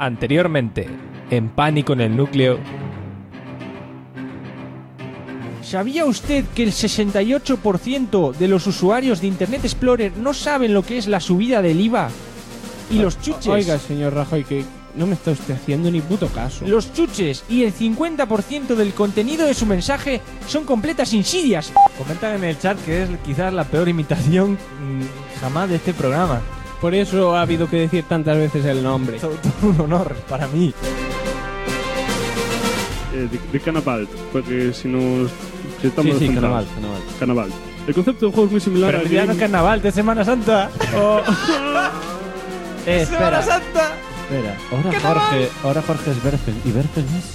Anteriormente, en Pánico en el Núcleo. ¿Sabía usted que el 68% de los usuarios de Internet Explorer no saben lo que es la subida del IVA? Y los chuches... Oiga, señor Rajoy, que no me está usted haciendo ni puto caso. Los chuches y el 50% del contenido de su mensaje son completas insidias. Comentan en el chat que es quizás la peor imitación jamás de este programa. Por eso ha habido que decir tantas veces el nombre. Todo un honor para mí. De Canavalt, porque si estamos Sí, centrados. Canavalt. El concepto de juego es muy similar Pero ya no es carnaval, de Semana Santa. ¡Semana Espera. Santa! Espera, ahora Jorge es Berfen. ¿Y Berfen es?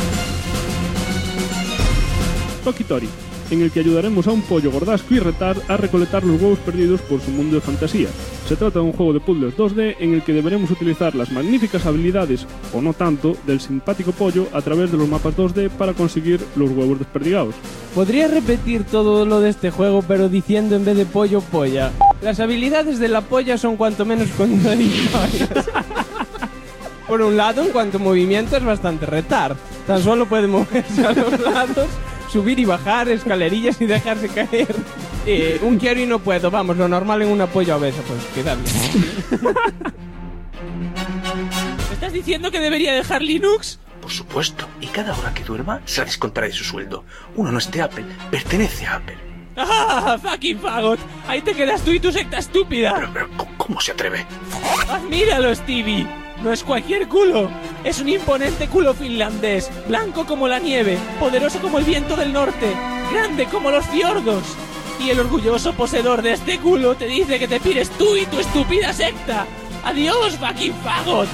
Tokitori, en el que ayudaremos a un pollo gordasco y retar a recolectar los huevos perdidos por su mundo de fantasía. Se trata de un juego de puzzles 2D en el que deberemos utilizar las magníficas habilidades, o no tanto, del simpático pollo a través de los mapas 2D para conseguir los huevos desperdigados. ¿Podrías repetir todo lo de este juego, pero diciendo en vez de pollo, polla? Las habilidades de la polla son cuanto menos contradictorias. Por un lado, en cuanto a movimiento, es bastante retar. Tan solo puede moverse a los lados, subir y bajar escalerillas y dejarse caer. Un quiero y no puedo, vamos, lo normal en una polla obesa, pues queda bien. ¿Me estás diciendo que debería dejar Linux? Por supuesto, y cada hora que duerma se la descontará de su sueldo. Uno no es de Apple, pertenece a Apple. ¡Ah, fucking fagot! Ahí te quedas tú y tu secta estúpida. Pero, ¿cómo se atreve? ¡Admíralo, Stevie! No es cualquier culo, es un imponente culo finlandés, blanco como la nieve, poderoso como el viento del norte, grande como los fiordos. Y el orgulloso poseedor de este culo te dice que te pires tú y tu estúpida secta. ¡Adiós, fucking fagot!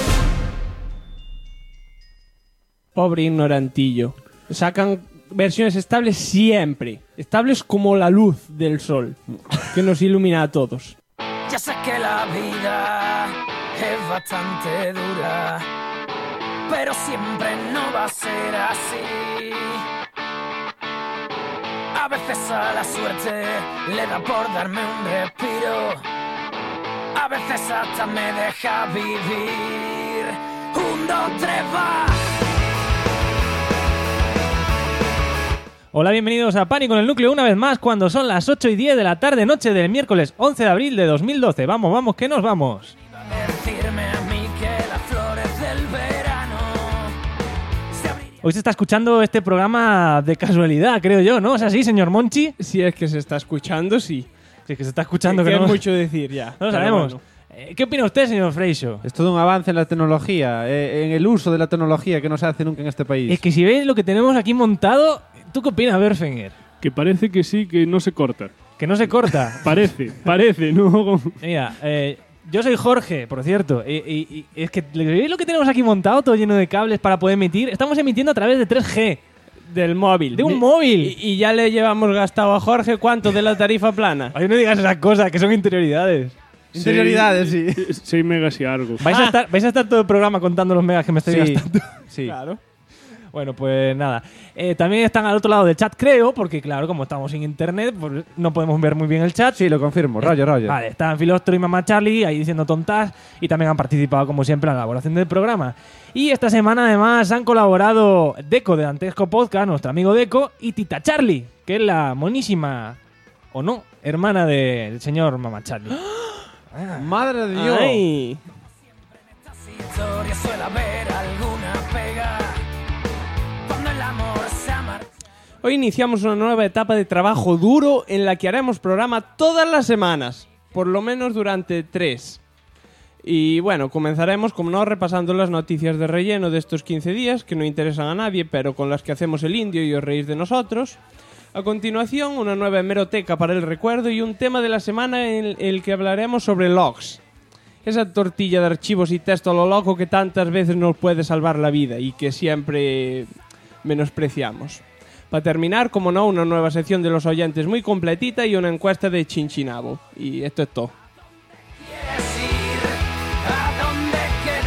Pobre ignorantillo. Sacan versiones estables siempre. Estables como la luz del sol, que nos ilumina a todos. Ya sé que la vida es bastante dura, pero siempre no va a ser así. A veces a la suerte le da por darme un respiro, a veces hasta me deja vivir. 1, 2, 3, va. Hola, bienvenidos a Pánico en el Núcleo una vez más cuando son las 8:10 de la tarde noche del miércoles 11 de abril de 2012. Vamos, que nos vamos. Decirme a mí que las flores del verano se abrirían. Hoy se está escuchando este programa de casualidad, creo yo, ¿no? ¿Es así, señor Monchi? Si es que se está escuchando, sí. Sí, que se está escuchando, Que que es no... mucho decir ya. No lo Pero sabemos. bueno. ¿Qué opina usted, señor Freixo? Es todo un avance en la tecnología, en el uso de la tecnología que no se hace nunca en este país. Es que si veis lo que tenemos aquí montado, ¿tú qué opinas, Berfenger? Que parece que sí, que no se corta. Que no se corta. Parece, ¿no? Mira, yo soy Jorge, por cierto, y es que ¿veis lo que tenemos aquí montado, todo lleno de cables para poder emitir? Estamos emitiendo a través de 3G. Del móvil. De un móvil. Y ya le llevamos gastado a Jorge ¿cuánto de la tarifa plana? Ay, no digas esas cosas, que son interioridades. Interioridades, sí. 6 megas y algo. ¿Vais a estar todo el programa contando los megas que me estáis gastando? Sí. Claro. Bueno, pues nada. También están al otro lado del chat, creo, porque claro, como estamos sin internet, pues no podemos ver muy bien el chat. Sí, lo confirmo. Roger. Vale, están Filostro y Mamá Charlie ahí diciendo tontas y también han participado, como siempre, en la elaboración del programa. Y esta semana, además, han colaborado Deco de Dantesco Podcast, nuestro amigo Deco, y Tita Charlie, que es la monísima, o no, hermana del señor Mamá Charlie. ¡Madre de Dios! Ay. En estas historias suele haber alguna pega cuando el amor se amarga. Hoy iniciamos una nueva etapa de trabajo duro en la que haremos programa todas las semanas, por lo menos durante 3. Y bueno, comenzaremos, como no, repasando las noticias de relleno de estos 15 días, que no interesan a nadie, pero con las que hacemos el indio y os reís de nosotros. A continuación, una nueva hemeroteca para el recuerdo y un tema de la semana en el que hablaremos sobre logs. Esa tortilla de archivos y texto a lo loco que tantas veces nos puede salvar la vida y que siempre menospreciamos. Para terminar, como no, una nueva sección de los oyentes muy completita y una encuesta de Chinchinabo. Y esto es todo.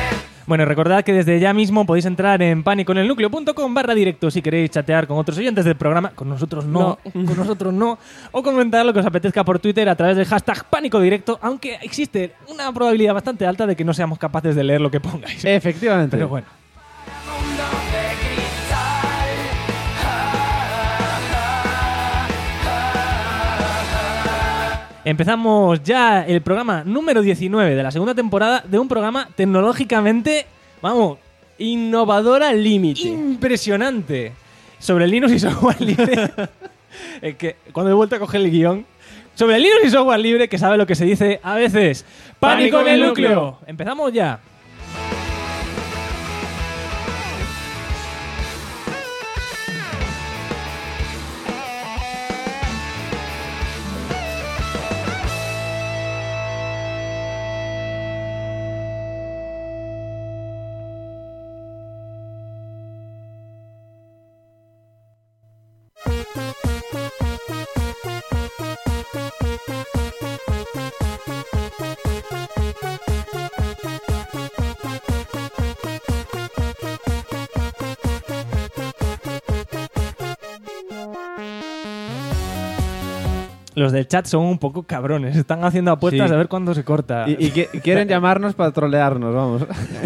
Bueno, y recordad que desde ya mismo podéis entrar en paniconelnucleo.com/directo si queréis chatear con otros oyentes del programa. Con nosotros no. Con nosotros no. O comentar lo que os apetezca por Twitter a través del hashtag PánicoDirecto, aunque existe una probabilidad bastante alta de que no seamos capaces de leer lo que pongáis. Efectivamente. Pero bueno. Mundo de cristal. Empezamos ya el programa número 19 de la segunda temporada de un programa tecnológicamente, vamos, Innovador al límite. impresionante. Sobre Linux y software libre. Es que cuando he vuelto a coger el guión. Sobre Linux y software libre, que sabe lo que se dice a veces. ¡Pánico en el núcleo! Empezamos ya. Los del chat son un poco cabrones. Están haciendo apuestas Sí. a ver cuándo se corta. Y quieren llamarnos para trolearnos, vamos.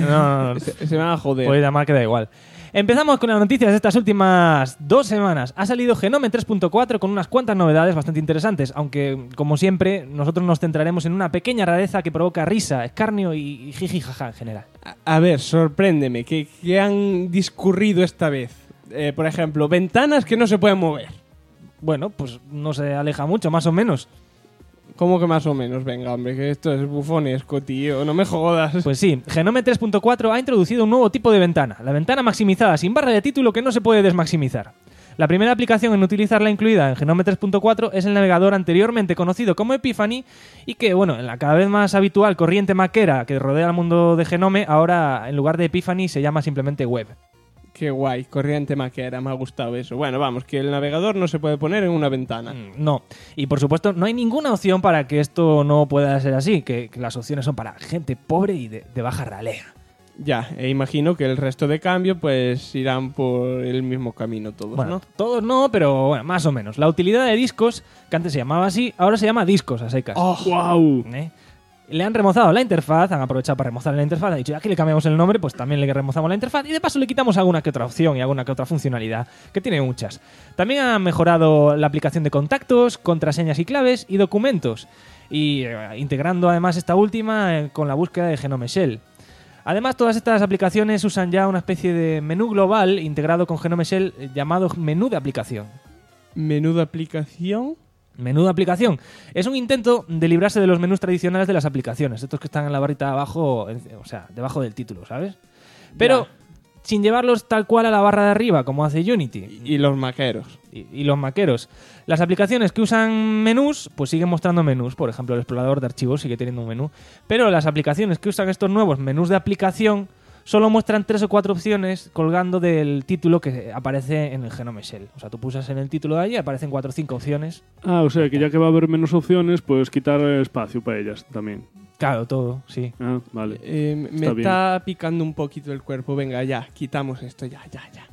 No. Se van a joder. Puede llamar que da igual. Empezamos con las noticias de estas últimas 2 semanas. Ha salido Genome 3.4 con unas cuantas novedades bastante interesantes, aunque, como siempre, nosotros nos centraremos en una pequeña rareza que provoca risa, escarnio y jiji jaja en general. A ver, sorpréndeme. ¿Qué han discurrido esta vez? Por ejemplo, ventanas que no se pueden mover. Bueno, pues no se aleja mucho, más o menos. ¿Cómo que más o menos? Venga, hombre, que esto es bufonesco, tío. No me jodas. Pues sí, Genome 3.4 ha introducido un nuevo tipo de ventana, la ventana maximizada sin barra de título que no se puede desmaximizar. La primera aplicación en utilizarla incluida en Genome 3.4 es el navegador anteriormente conocido como Epiphany y que, bueno, en la cada vez más habitual corriente maquera que rodea el mundo de Genome, ahora en lugar de Epiphany se llama simplemente Web. Qué guay, corriente maquera, me ha gustado eso. Bueno, vamos, que el navegador no se puede poner en una ventana. No. Y por supuesto, no hay ninguna opción para que esto no pueda ser así, que las opciones son para gente pobre y de baja ralea. Ya, e imagino que el resto de cambio pues irán por el mismo camino todos, Bueno, ¿no? todos no, pero bueno, más o menos. La utilidad de discos, que antes se llamaba así, ahora se llama discos a secas. ¡Wow! ¿Eh? Le han remozado la interfaz, han aprovechado para remozar la interfaz, han dicho, ya que le cambiamos el nombre, pues también le remozamos la interfaz y de paso le quitamos alguna que otra opción y alguna que otra funcionalidad, que tiene muchas. También han mejorado la aplicación de contactos, contraseñas y claves y documentos, y integrando además esta última con la búsqueda de Genome Shell. Además, todas estas aplicaciones usan ya una especie de menú global integrado con Genome Shell llamado menú de aplicación. Menú de aplicación. Menú de aplicación. Es un intento de librarse de los menús tradicionales de las aplicaciones, estos que están en la barrita abajo, o sea, debajo del título, ¿sabes? Pero sin llevarlos tal cual a la barra de arriba, como hace Unity. Y los maqueros. Y los maqueros. Las aplicaciones que usan menús, pues siguen mostrando menús. Por ejemplo, el explorador de archivos sigue teniendo un menú. Pero las aplicaciones que usan estos nuevos menús de aplicación solo muestran 3 o 4 opciones colgando del título que aparece en el Genome Shell. O sea, tú pulsas en el título de allí, aparecen 4 o 5 opciones. Ah, o sea que ya que va a haber menos opciones, pues quitar espacio para ellas también. Claro, todo, sí. Ah, vale. Me Está bien. está picando un poquito el cuerpo. Venga, ya, quitamos esto, ya.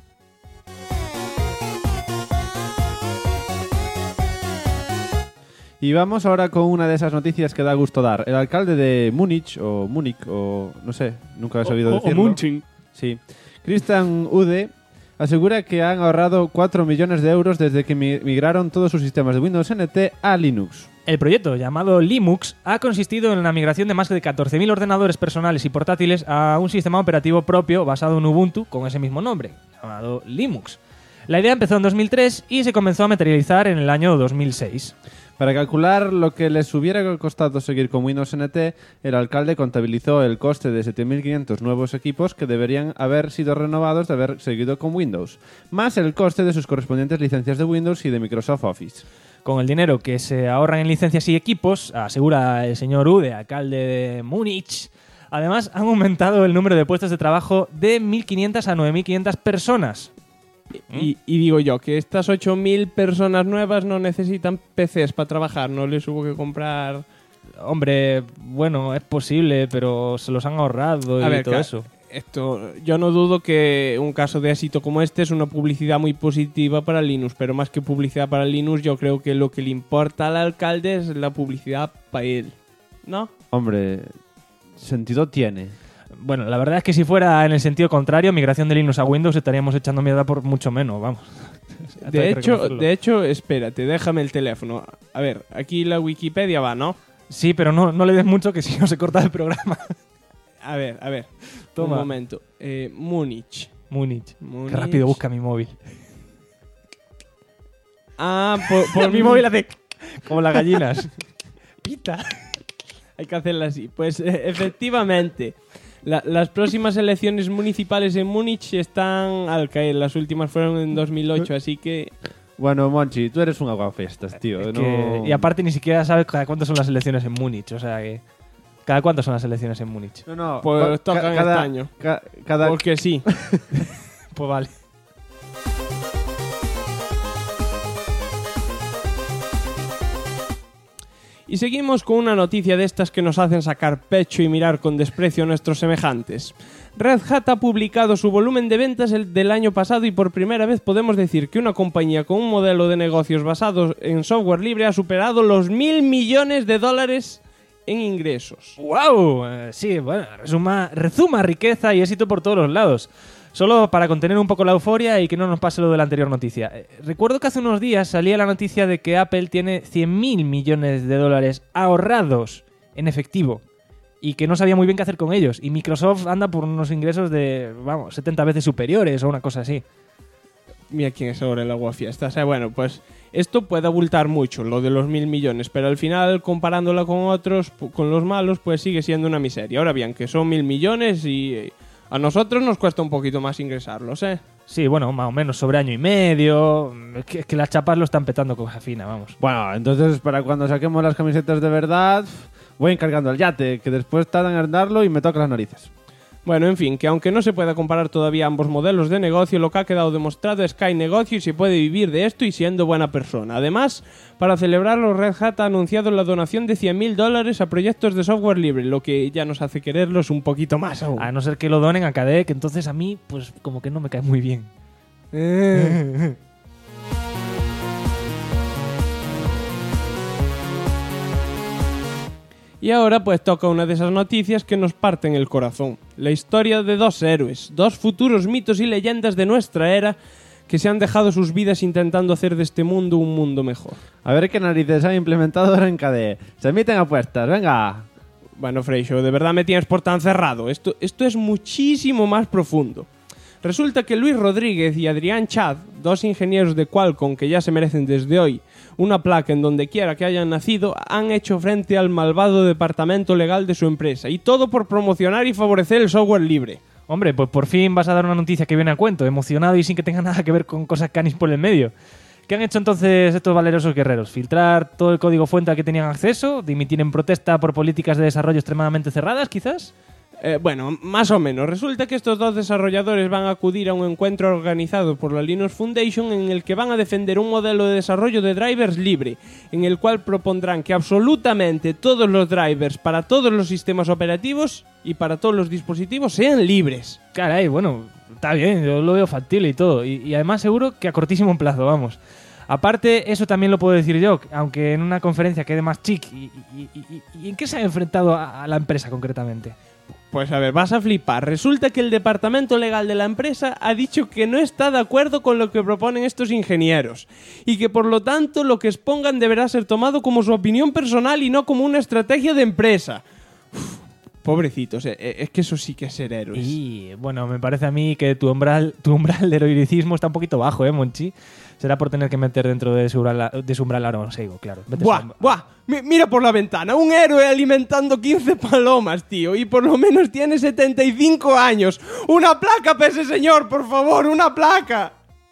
Y vamos ahora con una de esas noticias que da gusto dar. El alcalde de Múnich, o no sé, nunca he sabido O decirlo. Munching. Sí. Christian Ude asegura que han ahorrado 4 millones de euros desde que migraron todos sus sistemas de Windows NT a Linux. El proyecto, llamado Linux, ha consistido en la migración de más de 14.000 ordenadores personales y portátiles a un sistema operativo propio basado en Ubuntu con ese mismo nombre, llamado Linux. La idea empezó en 2003 y se comenzó a materializar en el año 2006. Para calcular lo que les hubiera costado seguir con Windows NT, el alcalde contabilizó el coste de 7.500 nuevos equipos que deberían haber sido renovados de haber seguido con Windows, más el coste de sus correspondientes licencias de Windows y de Microsoft Office. Con el dinero que se ahorran en licencias y equipos, asegura el señor Ude, alcalde de Múnich, además han aumentado el número de puestos de trabajo de 1.500 a 9.500 personas. Y digo yo, que estas 8.000 personas nuevas no necesitan PCs para trabajar, no les hubo que comprar... Hombre, bueno, es posible, pero se los han ahorrado A y ver, todo claro, eso. Yo no dudo que un caso de éxito como este es una publicidad muy positiva para Linux, pero más que publicidad para Linux, yo creo que lo que le importa al alcalde es la publicidad para él, ¿no? Hombre, sentido tiene. Bueno, la verdad es que si fuera en el sentido contrario, migración de Linux a Windows, estaríamos echando mierda por mucho menos, vamos. De hecho, espérate, déjame el teléfono. A ver, aquí la Wikipedia va, ¿no? Sí, pero no le des mucho que si no se corta el programa. A ver. Toma. Un momento. Múnich. Múnich. Qué rápido busca mi móvil. Ah, por mi móvil hace como las gallinas. Pita. Hay que hacerla así. Pues efectivamente, las próximas elecciones municipales en Múnich están al caer. Las últimas fueron en 2008, así que... Bueno, Monchi, tú eres un aguafiestas, tío. Y aparte ni siquiera sabes cada cuánto son las elecciones en Múnich. O sea que... ¿Cada cuánto son las elecciones en Múnich? No. Pues tocan este año. Porque sí. Pues vale. Y seguimos con una noticia de estas que nos hacen sacar pecho y mirar con desprecio a nuestros semejantes. Red Hat ha publicado su volumen de ventas del año pasado y por primera vez podemos decir que una compañía con un modelo de negocios basado en software libre ha superado los $1.000 millones en ingresos. ¡Wow! Sí, bueno, rezuma riqueza y éxito por todos los lados. Solo para contener un poco la euforia y que no nos pase lo de la anterior noticia. Recuerdo que hace unos días salía la noticia de que Apple tiene $100.000 millones ahorrados en efectivo y que no sabía muy bien qué hacer con ellos. Y Microsoft anda por unos ingresos de, 70 veces superiores o una cosa así. Mira quién es ahora el aguafiestas. Bueno, pues esto puede abultar mucho, lo de los $1.000 millones, pero al final, comparándola con otros, con los malos, pues sigue siendo una miseria. Ahora bien, que son $1.000 millones y... A nosotros nos cuesta un poquito más ingresarlos, ¿eh? Sí, bueno, más o menos sobre año y medio. Es que las chapas lo están petando con fina, vamos. Bueno, entonces para cuando saquemos las camisetas de verdad, voy encargando el yate, que después tardan en darlo y me toca las narices. Bueno, en fin, que aunque no se pueda comparar todavía ambos modelos de negocio, lo que ha quedado demostrado es que hay negocio y se puede vivir de esto y siendo buena persona. Además, para celebrarlo, Red Hat ha anunciado la donación de $100.000 a proyectos de software libre, lo que ya nos hace quererlos un poquito más aún. A no ser que lo donen a KDE, que entonces a mí, pues como que no me cae muy bien. Y ahora pues toca una de esas noticias que nos parten el corazón. La historia de dos héroes, dos futuros mitos y leyendas de nuestra era que se han dejado sus vidas intentando hacer de este mundo un mundo mejor. A ver qué narices han implementado ahora en KDE. Se emiten apuestas, venga. Bueno, Freixo, de verdad me tienes por tan cerrado. Esto es muchísimo más profundo. Resulta que Luis Rodríguez y Adrián Chad, dos ingenieros de Qualcomm que ya se merecen desde hoy una placa en donde quiera que hayan nacido, han hecho frente al malvado departamento legal de su empresa. Y todo por promocionar y favorecer el software libre. Hombre, pues por fin vas a dar una noticia que viene a cuento, emocionado y sin que tenga nada que ver con cosas canis por el medio. ¿Qué han hecho entonces estos valerosos guerreros? ¿Filtrar todo el código fuente al que tenían acceso? ¿Dimitir en protesta por políticas de desarrollo extremadamente cerradas, quizás? Bueno, más o menos. Resulta que estos dos desarrolladores van a acudir a un encuentro organizado por la Linux Foundation en el que van a defender un modelo de desarrollo de drivers libre, en el cual propondrán que absolutamente todos los drivers para todos los sistemas operativos y para todos los dispositivos sean libres. Caray, bueno, está bien, yo lo veo factible y todo. Y además seguro que a cortísimo plazo, vamos. Aparte, eso también lo puedo decir yo, aunque en una conferencia quede más chic. ¿Y en qué se ha enfrentado a la empresa concretamente? Pues a ver, vas a flipar. Resulta que el departamento legal de la empresa ha dicho que no está de acuerdo con lo que proponen estos ingenieros y que por lo tanto lo que expongan deberá ser tomado como su opinión personal y no como una estrategia de empresa. Pobrecitos, es que eso sí que es ser héroes. Y bueno, me parece a mí que tu umbral de heroicismo está un poquito bajo, Monchi. Será por tener que meter dentro de su umbral ahora un seigo, claro. ¡Buah! Mira por la ventana, un héroe alimentando 15 palomas, tío, y por lo menos tiene 75 años. ¡Una placa para ese señor, por favor! ¡Una placa!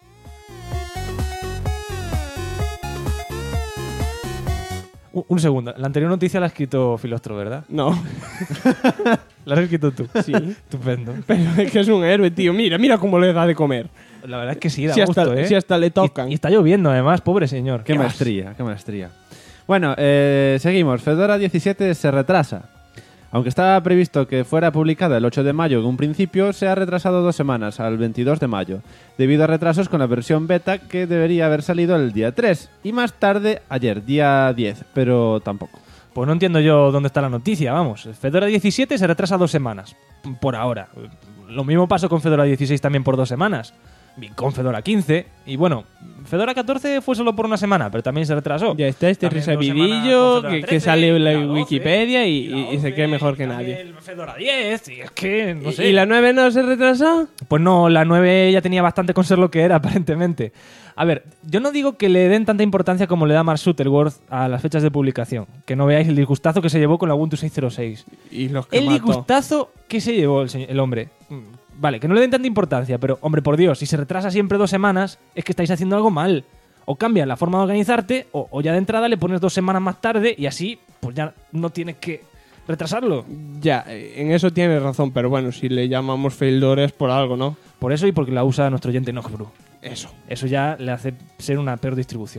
Un segundo, la anterior noticia la ha escrito Filostro, ¿verdad? No. La has escrito tú. Sí. Estupendo. Pero es que es un héroe, tío. Mira cómo le da de comer. La verdad es que sí, da si gusto, hasta, si hasta le tocan. Y está lloviendo, además, pobre señor. Qué maestría, qué maestría. Bueno, seguimos. Fedora 17 se retrasa. Aunque estaba previsto que fuera publicada el 8 de mayo en un principio, se ha retrasado 2 semanas, al 22 de mayo, debido a retrasos con la versión beta que debería haber salido el día 3 y más tarde ayer, día 10, pero tampoco. Pues no entiendo yo dónde está la noticia, vamos. Fedora 17 se retrasa 2 semanas, por ahora. Lo mismo pasó con Fedora 16 también por 2 semanas. Y con Fedora 15. Y bueno, Fedora 14 fue solo por 1 semana, pero también se retrasó. Ya está este También 2 resabidillo semanas con Fedora que 13, sale en la 12, Wikipedia y la se 11, cree mejor que también nadie. el Fedora 10, y es que, no sé. ¿Y la 9 no se retrasó? Pues no, la 9 ya tenía bastante con ser lo que era, aparentemente. A ver, yo no digo que le den tanta importancia como le da Mark Shuttleworth a las fechas de publicación. Que no veáis el disgustazo que se llevó con la Ubuntu 6.06. Y los que El mató. disgustazo que se llevó el hombre. Vale, que no le den tanta importancia, pero, hombre, por Dios, si se retrasa siempre 2 semanas, es que estáis haciendo algo mal. O cambias la forma de organizarte, o ya de entrada le pones 2 semanas más tarde y así, pues ya no tienes que retrasarlo. Ya, en eso tienes razón, pero bueno, si le llamamos failure es por algo, ¿no? Por eso y porque la usa nuestro oyente Nojbru. Eso. Eso ya le hace ser una peor distribución.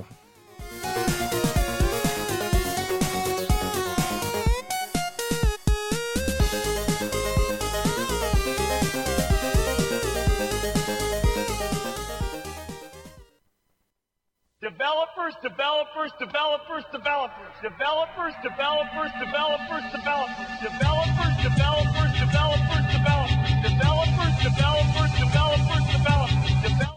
Developers, developers, developers, developers, developers, developers, developers, developers, developers, developers, developers, developers, developers.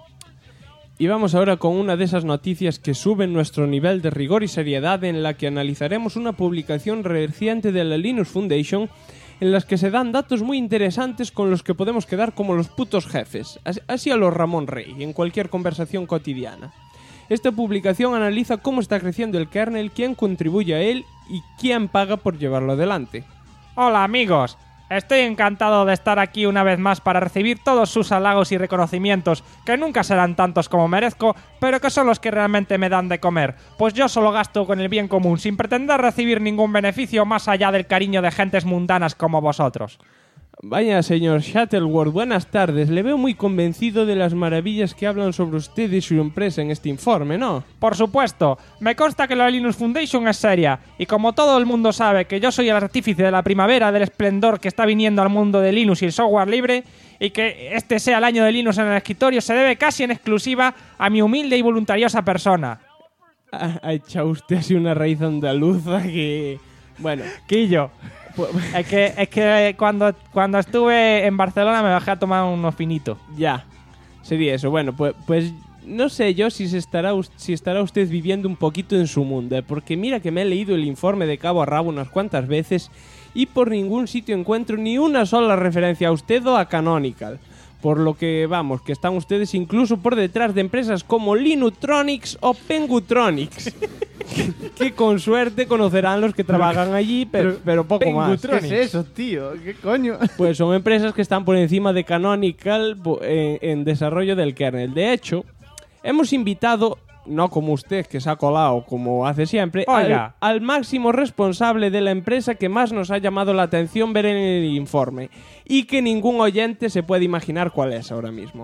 Y vamos ahora con una de esas noticias que suben nuestro nivel de rigor y seriedad, en la que analizaremos una publicación reciente de la Linux Foundation en las que se dan datos muy interesantes con los que podemos quedar como los putos jefes, así a los Ramón Rey, en cualquier conversación cotidiana. Esta publicación analiza cómo está creciendo el kernel, quién contribuye a él y quién paga por llevarlo adelante. Hola amigos, estoy encantado de estar aquí una vez más para recibir todos sus halagos y reconocimientos, que nunca serán tantos como merezco, pero que son los que realmente me dan de comer, pues yo solo gasto con el bien común, sin pretender recibir ningún beneficio más allá del cariño de gentes mundanas como vosotros. Vaya, señor Shuttleworth, buenas tardes. Le veo muy convencido de las maravillas que hablan sobre usted y su empresa en este informe, ¿no? Por supuesto, me consta que la Linux Foundation es seria, y como todo el mundo sabe que yo soy el artífice de la primavera del esplendor que está viniendo al mundo de Linux y el software libre, y que este sea el año de Linux en el escritorio, se debe casi en exclusiva a mi humilde y voluntariosa persona. Ha echado usted así una raíz andaluza que... Bueno, Quillo. Es que cuando estuve en Barcelona me bajé a tomar unos pinitos. ya. Sería eso. Bueno, pues no sé yo si estará usted viviendo un poquito en su mundo, porque mira que me he leído el informe de cabo a rabo unas cuantas veces y por ningún sitio encuentro ni una sola referencia a usted o a Canonical. Por lo que, vamos, que están ustedes incluso por detrás de empresas como Linutronics o Pengutronics. que con suerte conocerán los que trabajan allí, pero poco más. ¿Qué es eso, tío? ¿Qué coño? Pues son empresas que están por encima de Canonical en desarrollo del kernel. De hecho, hemos invitado, no como usted que se ha colado como hace siempre, al máximo responsable de la empresa que más nos ha llamado la atención ver en el informe y que ningún oyente se puede imaginar cuál es ahora mismo.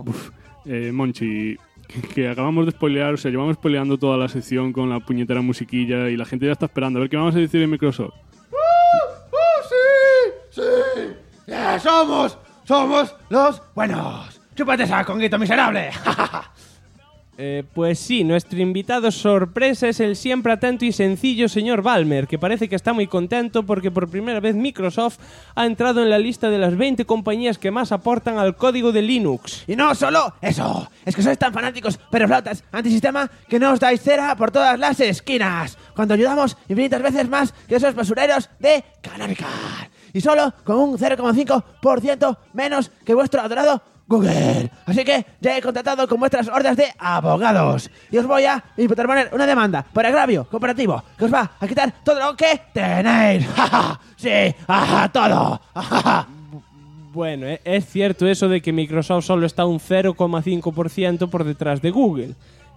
Monchi, que acabamos de spoilear, o sea, llevamos spoileando toda la sección con la puñetera musiquilla y la gente ya está esperando a ver qué vamos a decir en Microsoft. ¡Sí! ¡Somos los buenos! ¡Chúpate esa, conguito miserable! Pues sí, nuestro invitado sorpresa es el siempre atento y sencillo señor Ballmer, que parece que está muy contento porque por primera vez Microsoft ha entrado en la lista de las 20 compañías que más aportan al código de Linux. Y no solo eso, es que sois tan fanáticos, pero flautas, antisistema, que no os dais cera por todas las esquinas, cuando ayudamos infinitas veces más que esos basureros de Canonical. Y solo con un 0,5% menos que vuestro adorado Google. Así que ya he contratado con vuestras hordas de abogados y os voy a interponer una demanda por agravio comparativo que os va a quitar todo lo que tenéis. Sí, todo. Bueno, es cierto eso de que Microsoft solo está un 0,5% por detrás de Google.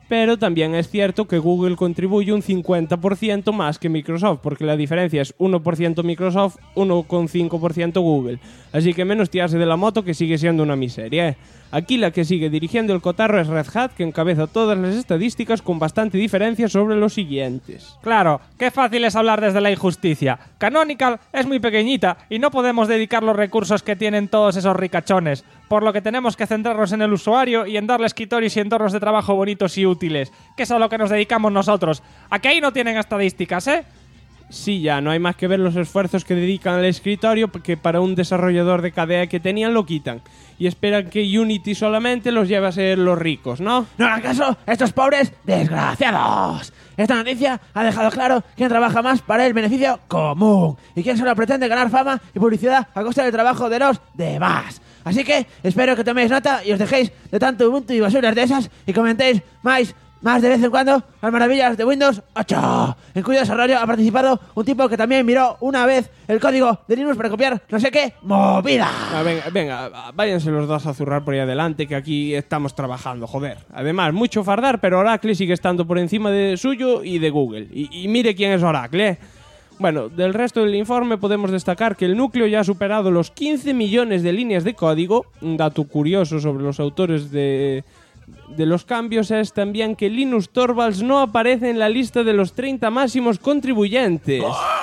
Pero también es cierto que Google contribuye un 50% más que Microsoft, porque la diferencia es 1% Microsoft, 1,5% Google. Así que menos tirarse de la moto, que sigue siendo una miseria, ¿eh? Aquí la que sigue dirigiendo el cotarro es Red Hat, que encabeza todas las estadísticas con bastante diferencia sobre los siguientes. Claro, qué fácil es hablar desde la injusticia. Canonical es muy pequeñita y no podemos dedicar los recursos que tienen todos esos ricachones, por lo que tenemos que centrarnos en el usuario y en darle escritorios y entornos de trabajo bonitos y útiles, que es a lo que nos dedicamos nosotros. ¿A que ahí no tienen estadísticas, eh? Sí, ya, no hay más que ver los esfuerzos que dedican al escritorio, que para un desarrollador de KDE que tenían lo quitan. Y esperan que Unity solamente los lleve a ser los ricos, ¿no? No hagan caso a estos pobres desgraciados. Esta noticia ha dejado claro quién trabaja más para el beneficio común y quién solo pretende ganar fama y publicidad a costa del trabajo de los demás. Así que espero que toméis nota y os dejéis de tanto Ubuntu y basuras de esas y comentéis más de vez en cuando las maravillas de Windows 8, en cuyo desarrollo ha participado un tipo que también miró una vez el código de Linux para copiar no sé qué movida. Venga, váyanse los dos a zurrar por ahí adelante, que aquí estamos trabajando, joder. Además, mucho fardar, pero Oracle sigue estando por encima de suyo y de Google. Y mire quién es Oracle, ¿eh? Bueno, del resto del informe podemos destacar que el núcleo ya ha superado los 15 millones de líneas de código. Un dato curioso sobre los autores de los cambios es también que Linus Torvalds no aparece en la lista de los 30 máximos contribuyentes.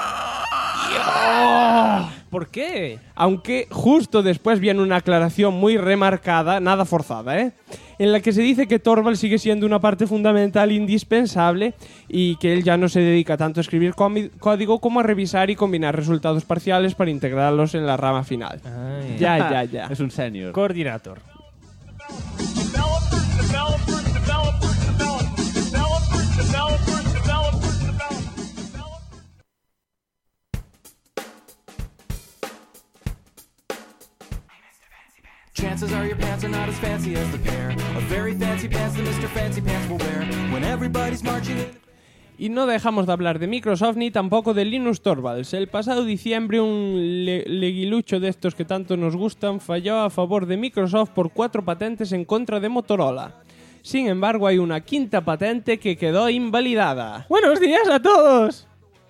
¿Por qué? Aunque justo después viene una aclaración muy remarcada, nada forzada, en la que se dice que Torvalds sigue siendo una parte fundamental indispensable y que él ya no se dedica tanto a escribir código como a revisar y combinar resultados parciales para integrarlos en la rama final. Ay. Ya. Es un senior. Coordinator. Chances are your pants are not as fancy as the pair of very fancy pants that Mr. Fancy Pants will wear when everybody's marching in. Y no dejamos de hablar de Microsoft ni tampoco de Linus Torvalds. El pasado diciembre un leguilucho de estos que tanto nos gustan falló a favor de Microsoft por 4 patentes en contra de Motorola. Sin embargo, hay una quinta patente que quedó invalidada. ¡Buenos días a todos!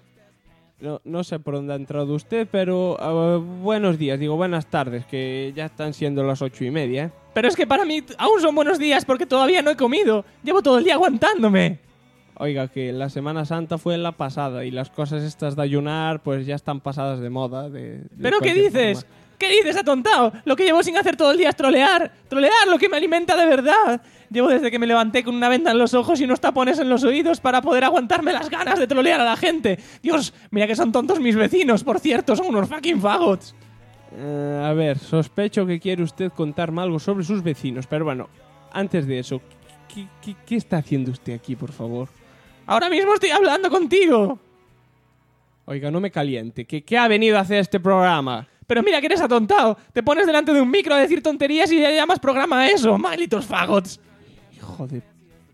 No sé por dónde ha entrado usted, pero buenos días, digo buenas tardes, que ya están siendo las 8:30, ¿eh? Pero es que para mí aún son buenos días porque todavía no he comido. Llevo todo el día aguantándome. Oiga, que la Semana Santa fue la pasada y las cosas estas de ayunar pues ya están pasadas de moda. ¿Pero qué dices? Forma. ¿Qué dices, atontado? Lo que llevo sin hacer todo el día es trolear. Trolear, lo que me alimenta de verdad. Llevo desde que me levanté con una venda en los ojos y unos tapones en los oídos para poder aguantarme las ganas de trolear a la gente. Dios, mira que son tontos mis vecinos, por cierto, son unos fucking fagots. A ver, sospecho que quiere usted contarme algo sobre sus vecinos, pero bueno, antes de eso, ¿qué está haciendo usted aquí, por favor? Ahora mismo estoy hablando contigo. Oiga, no me caliente. ¿Qué ha venido a hacer este programa? Pero mira que eres atontado. Te pones delante de un micro a decir tonterías y ya llamas programa a eso. Malditos fagots. Hijo de...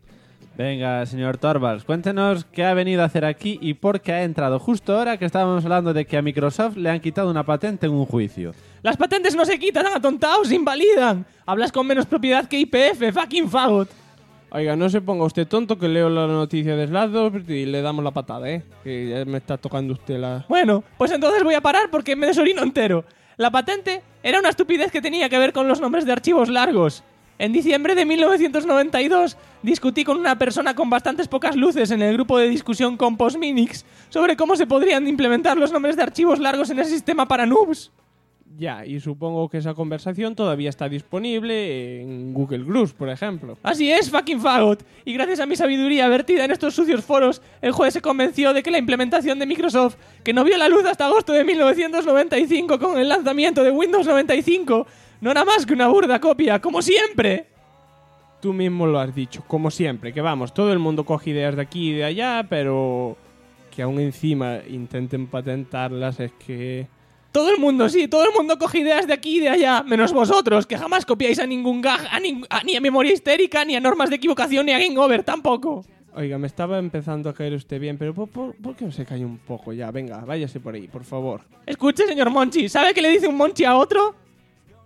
Venga, señor Torvalds, cuéntenos qué ha venido a hacer aquí y por qué ha entrado justo ahora que estábamos hablando de que a Microsoft le han quitado una patente en un juicio. Las patentes no se quitan, atontados, se invalidan. Hablas con menos propiedad que IPF, fucking fagot. Oiga, no se ponga usted tonto, que leo la noticia de Slashdot y le damos la patada, que ya me está tocando usted la... Bueno, pues entonces voy a parar porque me desorino entero. La patente era una estupidez que tenía que ver con los nombres de archivos largos. En diciembre de 1992 discutí con una persona con bastantes pocas luces en el grupo de discusión Compos Minix sobre cómo se podrían implementar los nombres de archivos largos en el sistema para noobs. Ya, y supongo que esa conversación todavía está disponible en Google Groups, por ejemplo. Así es, fucking fagot. Y gracias a mi sabiduría vertida en estos sucios foros, el juez se convenció de que la implementación de Microsoft, que no vio la luz hasta agosto de 1995 con el lanzamiento de Windows 95, no era más que una burda copia, como siempre. Tú mismo lo has dicho, como siempre, que vamos, todo el mundo coge ideas de aquí y de allá, pero que aún encima intenten patentarlas es que... Todo el mundo, sí, todo el mundo coge ideas de aquí y de allá, menos vosotros, que jamás copiáis a ningún gag, ni a memoria histérica, ni a normas de equivocación, ni a Game Over tampoco. Oiga, me estaba empezando a caer usted bien, pero ¿por qué no se cae un poco ya? Venga, váyase por ahí, por favor. Escuche, señor Monchi, ¿sabe qué le dice un Monchi a otro?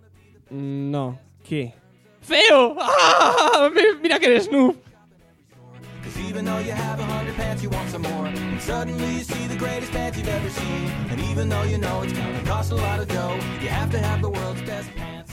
No, ¿qué? ¡Feo! ¡Ah! Mira que eres noob. even though you have 100 pants, you want some more. And suddenly you see the greatest pants you've ever seen. And even though you know it's gonna cost a lot of dough, you have to have the world's best pants.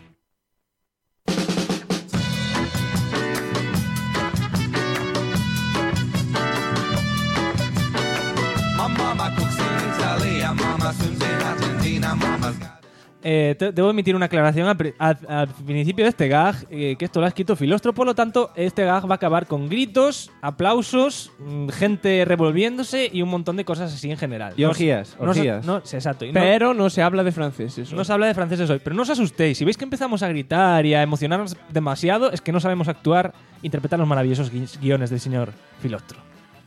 My mama cooks in Italy, my mama swims in Argentina, mama's got... Debo emitir una aclaración al principio de este gag, que esto lo ha escrito Filostro, por lo tanto, este gag va a acabar con gritos, aplausos, gente revolviéndose y un montón de cosas así en general. Y orgías. Exacto. Y Pero no se habla de franceses. no se habla de franceses hoy. Pero no os asustéis, si veis que empezamos a gritar y a emocionarnos demasiado, es que no sabemos actuar, interpretar los maravillosos guiones del señor Filostro.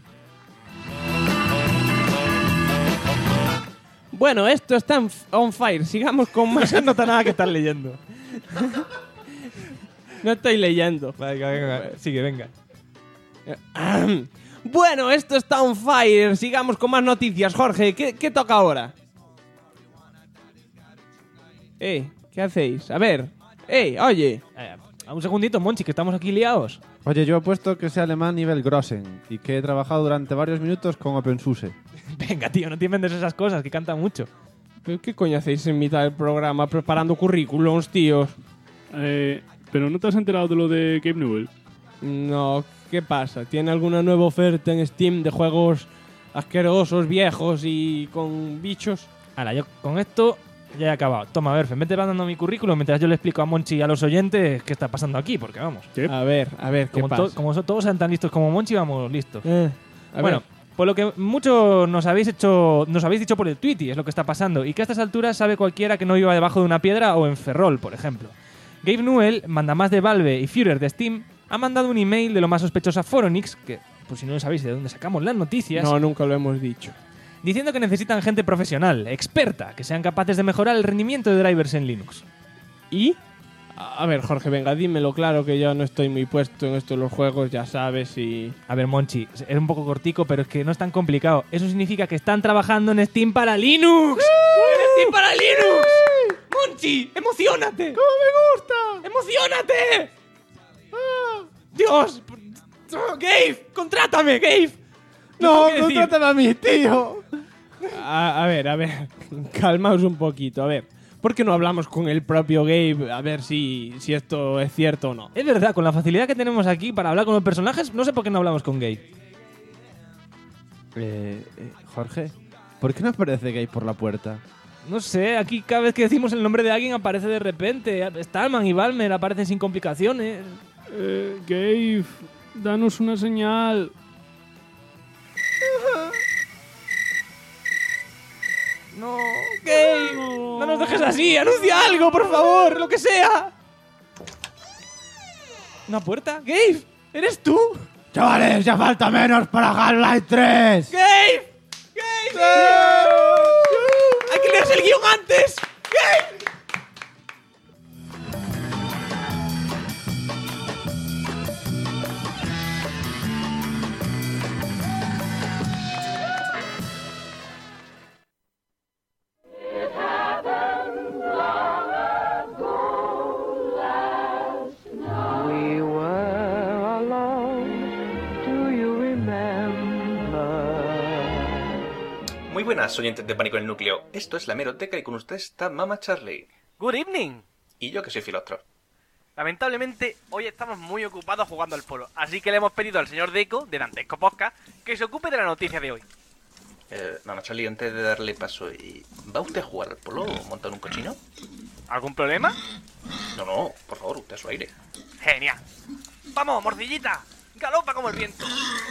Bueno, esto está on fire. Sigamos con más. No se nota nada que estás leyendo. No estoy leyendo. Venga. Sigue, venga. Bueno, esto está on fire. Sigamos con más noticias. Jorge, ¿qué toca ahora? ¿Qué hacéis? A ver. Oye. Un segundito, Monchi, que estamos aquí liados. Oye, yo he puesto que sea alemán nivel Grossen y que he trabajado durante varios minutos con OpenSUSE. Venga, tío, no te inventes esas cosas, que canta mucho. ¿Pero qué coño hacéis en mitad del programa preparando currículums, tíos? ¿Pero no te has enterado de lo de Gabe Newell? No, ¿qué pasa? ¿Tiene alguna nueva oferta en Steam de juegos asquerosos, viejos y con bichos? Ahora, yo con esto ya he acabado. Toma, a ver, vete mandando mi currículum mientras yo le explico a Monchi y a los oyentes qué está pasando aquí, porque vamos. ¿Qué? A ver, ¿qué pasa? Como todos sean tan listos como Monchi, vamos listos. A Bueno, ver. por lo que mucho nos habéis dicho por el Twitter, es lo que está pasando, y que a estas alturas sabe cualquiera que no viva debajo de una piedra o en Ferrol, por ejemplo. Gabe Newell, mandamás de Valve y Führer de Steam, ha mandado un email de lo más sospechoso a Foronix, que, pues si no sabéis de dónde sacamos las noticias, No, nunca lo hemos dicho. diciendo que necesitan gente profesional, experta, que sean capaces de mejorar el rendimiento de drivers en Linux. ¿Y? A ver, Jorge, venga, dímelo claro, que yo no estoy muy puesto en esto de los juegos, ya sabes, y... A ver, Monchi, es un poco cortico, pero es que no es tan complicado. Eso significa que están trabajando en Steam para Linux. ¡En Steam para Linux! ¡Monchi, emocionate! ¡Cómo me gusta! ¡Emocionate! ¡Dios! ¡Gabe! ¡Contrátame, Gabe! No, ¿Qué decir? contrátame a mí, tío. A ver, calmaos un poquito, a ver. ¿Por qué no hablamos con el propio Gabe a ver si esto es cierto o no? Es verdad, con la facilidad que tenemos aquí para hablar con los personajes, no sé por qué no hablamos con Gabe. Jorge, ¿por qué no aparece Gabe por la puerta? No sé, aquí cada vez que decimos el nombre de alguien aparece de repente. Stallman y Balmer aparecen sin complicaciones. Gabe, danos una señal. No, Gabe, no nos dejes así, anuncia algo, por favor, lo que sea. ¿Una puerta? Gabe, ¿eres tú? Chavales, ya falta menos para Half-Life 3. ¡Gabe! ¡Hay que leerse el guión antes! ¡Gabe! Muy buenas, oyentes de Pánico en el Núcleo. Esto es la Hemeroteca y con ustedes está Mama Charlie. Good evening. Y yo que soy Filostro. Lamentablemente, hoy estamos muy ocupados jugando al polo, así que le hemos pedido al señor Deco, de Dantesco Podcast, que se ocupe de la noticia de hoy. Mama Charlie, antes de darle paso, ¿va usted a jugar al polo o montar un cochino? ¿Algún problema? No, por favor, usted a su aire. Genial. ¡Vamos, morcillita! ¡Galopa como el viento!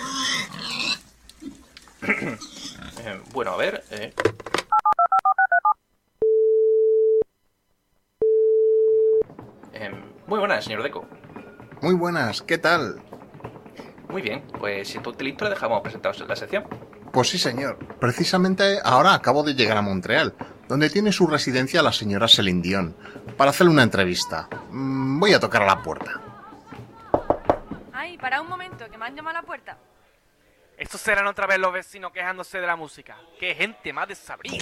Bueno, a ver... Muy buenas, señor Deco. Muy buenas, ¿qué tal? Muy bien, pues si todo listo le dejamos presentaros en la sección. Pues sí, señor. Precisamente ahora acabo de llegar a Montreal, donde tiene su residencia la señora Celine Dion, para hacerle una entrevista. Voy a tocar a la puerta. Ay, para un momento, que me han llamado a la puerta. Estos serán otra vez los vecinos quejándose de la música. ¡Qué gente más desabrida!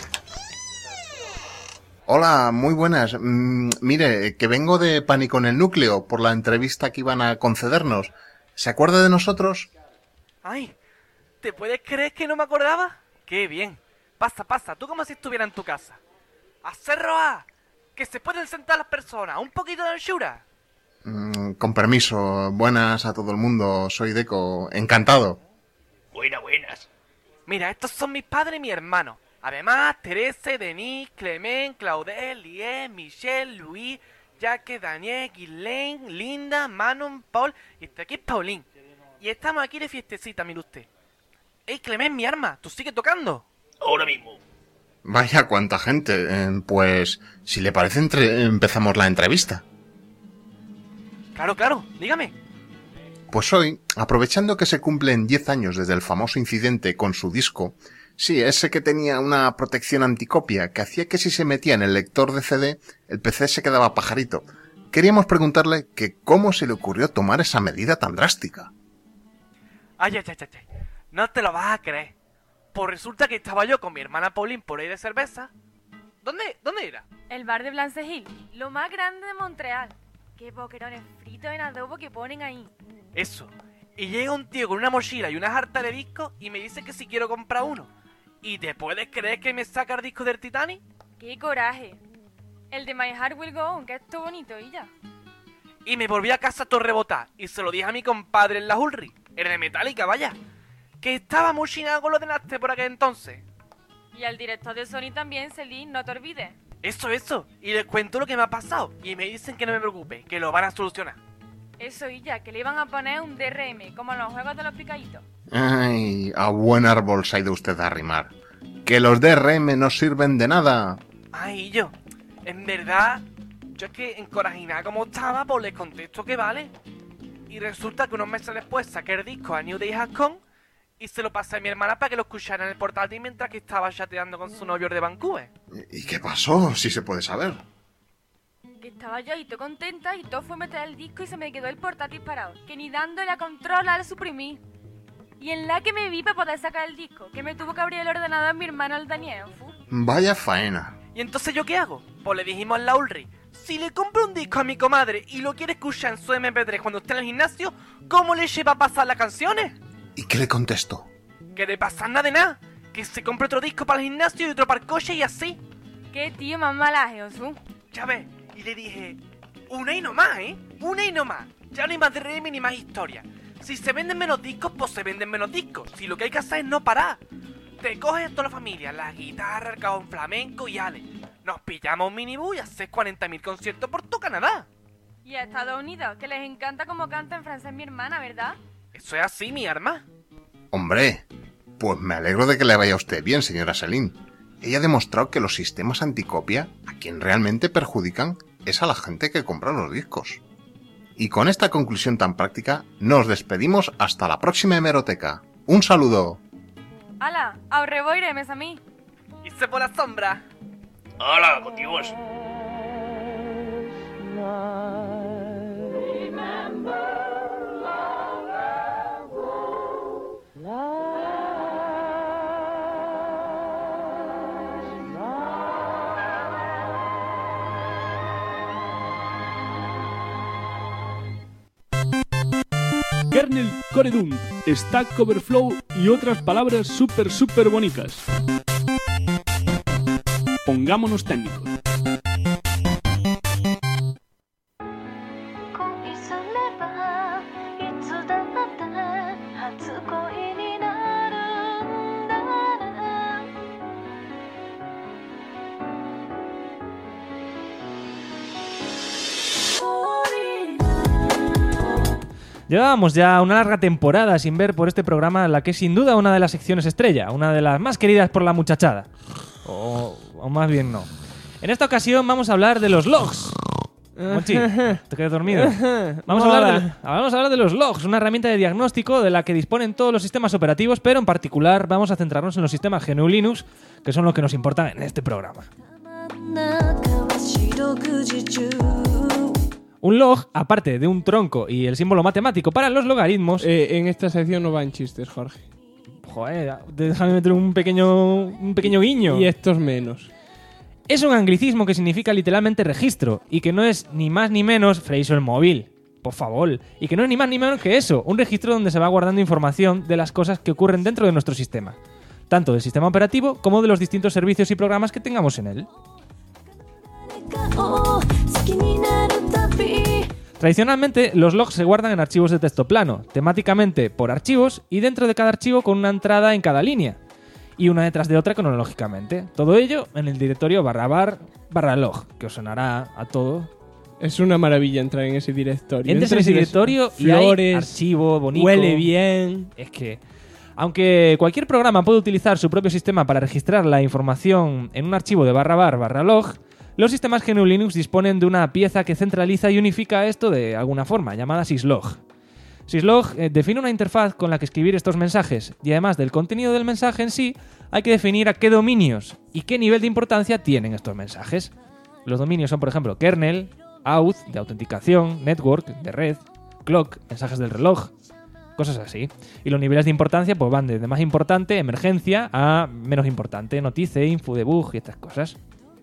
Hola, muy buenas. Mire, que vengo de Pánico en el Núcleo por la entrevista que iban a concedernos. ¿Se acuerda de nosotros? Ay, ¿te puedes creer que no me acordaba? ¡Qué bien! Pasa, tú como si estuviera en tu casa. ¡Hacerlo! ¡Que se pueden sentar las personas! ¡Un poquito de anchura! Con permiso, buenas a todo el mundo, soy Deco, encantado. Buenas. Mira, estos son mis padres y mi hermano. Además, Teresa, Denis, Clement, Claudel, Lié, Michelle, Luis, Jacques, Daniel, Ghislaine, Linda, Manon, Paul y este aquí es Pauline. Y estamos aquí de fiestecita, mire usted. ¡Ey, Clement, mi arma! ¿Tú sigues tocando? Ahora mismo. Vaya, cuánta gente. Pues, si le parece, empezamos la entrevista. Claro, dígame. Pues hoy, aprovechando que se cumplen 10 años desde el famoso incidente con su disco, sí, ese que tenía una protección anticopia que hacía que si se metía en el lector de CD, el PC se quedaba pajarito. Queríamos preguntarle que cómo se le ocurrió tomar esa medida tan drástica. Ay. No te lo vas a creer. Pues resulta que estaba yo con mi hermana Pauline por ahí de cerveza. ¿Dónde era? El bar de Blancejil, lo más grande de Montreal. Qué boquerones fritos en adobo que ponen ahí. Eso. Y llega un tío con una mochila y una jarta de discos y me dice que si quiero comprar uno. ¿Y te puedes creer que me saca el disco del Titanic? ¡Qué coraje! El de My Heart Will Go On, que es todo bonito y ya. Y me volví a casa todo rebotado y se lo dije a mi compadre en la Ulri, el de Metallica, vaya. Que estaba muy chinado con lo de Naste por aquel entonces. Y al director de Sony también, Celine, no te olvides. Eso. Y les cuento lo que me ha pasado y me dicen que no me preocupe, que lo van a solucionar. Eso y ya, que le iban a poner un DRM, como en los juegos de los picaditos. Ay, a buen árbol se ha ido usted a arrimar. Que los DRM no sirven de nada. Ay, yo. En verdad, yo es que encorajinada como estaba, pues les contesto que vale. Y resulta que unos meses después saqué el disco a New Day Has Come y se lo pasé a mi hermana para que lo escuchara en el portátil mientras que estaba chateando con su novio de Vancouver. ¿Y qué pasó? Si se puede saber. Que estaba yo ahí todo contenta y todo fue meter el disco y se me quedó el portátil parado. Que ni dándole a control al suprimir. Y en la que me vi para poder sacar el disco, que me tuvo que abrir el ordenador mi hermano el Daniel. Vaya faena. ¿Y entonces yo qué hago? Pues le dijimos a la Ulri, si le compro un disco a mi comadre y lo quiere escuchar en su MP3 cuando esté en el gimnasio, ¿cómo le lleva a pasar las canciones? ¿Y qué le contestó? Que de pasar nada de nada, que se compre otro disco para el gimnasio y otro para el coche y así. Qué tío más malaje, Osu. Ya ves, y le dije, una y no más, ¿eh? Una y no más. Ya no hay más DRM ni más historia. Si se venden menos discos, pues se venden menos discos. Si lo que hay que hacer es no parar. Te coges toda la familia, la guitarra, el cajón flamenco y ale. Nos pillamos un minibús y haces 40.000 conciertos por todo Canadá. Y a Estados Unidos, que les encanta cómo canta en francés mi hermana, ¿verdad? Eso es así, mi arma. Hombre, pues me alegro de que le vaya a usted bien, señora Celine. Ella ha demostrado que los sistemas anticopia a quien realmente perjudican es a la gente que compra los discos. Y con esta conclusión tan práctica, nos despedimos hasta la próxima hemeroteca. ¡Un saludo! ¡Hala! ¡Au revoir, mes amis! ¡Y se por la sombra! ¡Hala, contigos! Kernel Core Dune, Stack Overflow y otras palabras súper bonitas. Pongámonos técnicos. Llevábamos ya una larga temporada sin ver por este programa la que es sin duda una de las secciones estrella, una de las más queridas por la muchachada. O más bien no. En esta ocasión vamos a hablar de los logs. Monchi, te quedas dormido. Vamos a hablar de los logs, una herramienta de diagnóstico de la que disponen todos los sistemas operativos, pero en particular vamos a centrarnos en los sistemas GNU Linux, que son los que nos importan en este programa. Un log, aparte de un tronco y el símbolo matemático para los logaritmos... en esta sección no van chistes, Jorge. Joder, déjame meter un pequeño guiño. Y estos menos. Es un anglicismo que significa literalmente registro y que no es ni más ni menos Fraser móvil. por favor. Y que no es ni más ni menos que eso, un registro donde se va guardando información de las cosas que ocurren dentro de nuestro sistema, tanto del sistema operativo como de los distintos servicios y programas que tengamos en él. Tradicionalmente, los logs se guardan en archivos de texto plano, temáticamente por archivos y dentro de cada archivo con una entrada en cada línea y una detrás de otra cronológicamente. Todo ello en el directorio /var/log, que os sonará a todo. Es una maravilla entrar en ese directorio. Entras en ese directorio y hay archivo bonito. Huele bien. Es que, aunque cualquier programa puede utilizar su propio sistema para registrar la información en un archivo de /var/log, los sistemas GNU Linux disponen de una pieza que centraliza y unifica esto de alguna forma, llamada syslog. Syslog define una interfaz con la que escribir estos mensajes y además del contenido del mensaje en sí, hay que definir a qué dominios y qué nivel de importancia tienen estos mensajes. Los dominios son, por ejemplo, kernel, auth, de autenticación, network, de red, clock, mensajes del reloj, cosas así. Y los niveles de importancia pues van desde más importante, emergencia, a menos importante, notice, info, debug y estas cosas.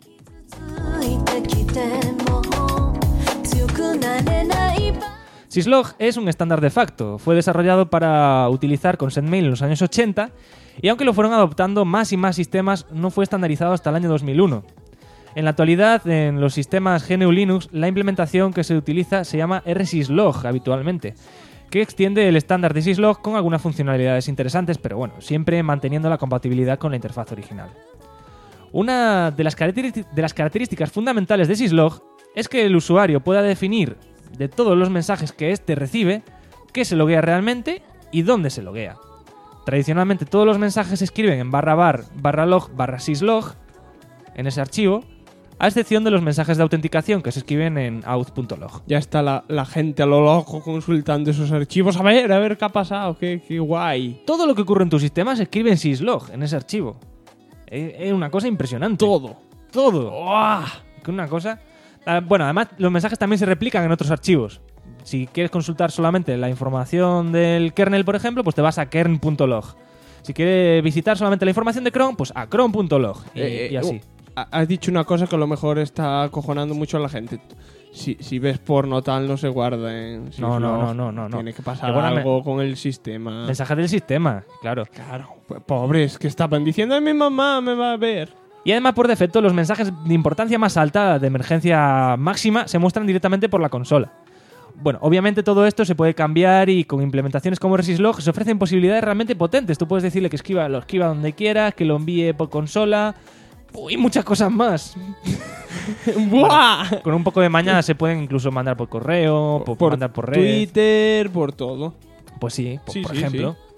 Syslog es un estándar de facto, fue desarrollado para utilizar con Sendmail en los años 80 y aunque lo fueron adoptando más y más sistemas, no fue estandarizado hasta el año 2001. En la actualidad, en los sistemas GNU Linux, la implementación que se utiliza se llama rsyslog habitualmente, que extiende el estándar de Syslog con algunas funcionalidades interesantes, pero bueno, siempre manteniendo la compatibilidad con la interfaz original. Una de las características fundamentales de Syslog es que el usuario pueda definir de todos los mensajes que éste recibe, qué se loguea realmente y dónde se loguea. Tradicionalmente todos los mensajes se escriben en /var/log/syslog en ese archivo, a excepción de los mensajes de autenticación que se escriben en auth.log. Ya está la gente a lo loco consultando esos archivos. A ver qué ha pasado, qué guay. Todo lo que ocurre en tu sistema se escribe en syslog, en ese archivo. Es una cosa impresionante. Todo. ¡Uah! Que una cosa... Bueno, además los mensajes también se replican en otros archivos. Si quieres consultar solamente la información del kernel, por ejemplo, pues te vas a kern.log. Si quieres visitar solamente la información de Chrome, pues a chrome.log. Y así. Has dicho una cosa que a lo mejor está acojonando mucho a la gente. Si ves porno tal, no se guarda en... No. Tiene que pasar algo con el sistema. Mensajes del sistema, claro. Pobres, que estaban diciendo, mi mamá me va a ver. Y además, por defecto, los mensajes de importancia más alta, de emergencia máxima, se muestran directamente por la consola. Bueno, obviamente todo esto se puede cambiar y con implementaciones como rsyslog se ofrecen posibilidades realmente potentes. Tú puedes decirle que lo escriba donde quieras, que lo envíe por consola... y muchas cosas más. ¡Buah! Bueno, con un poco de maña se pueden incluso mandar por correo, mandar por red. Twitter, por todo. Pues sí, por ejemplo. Sí.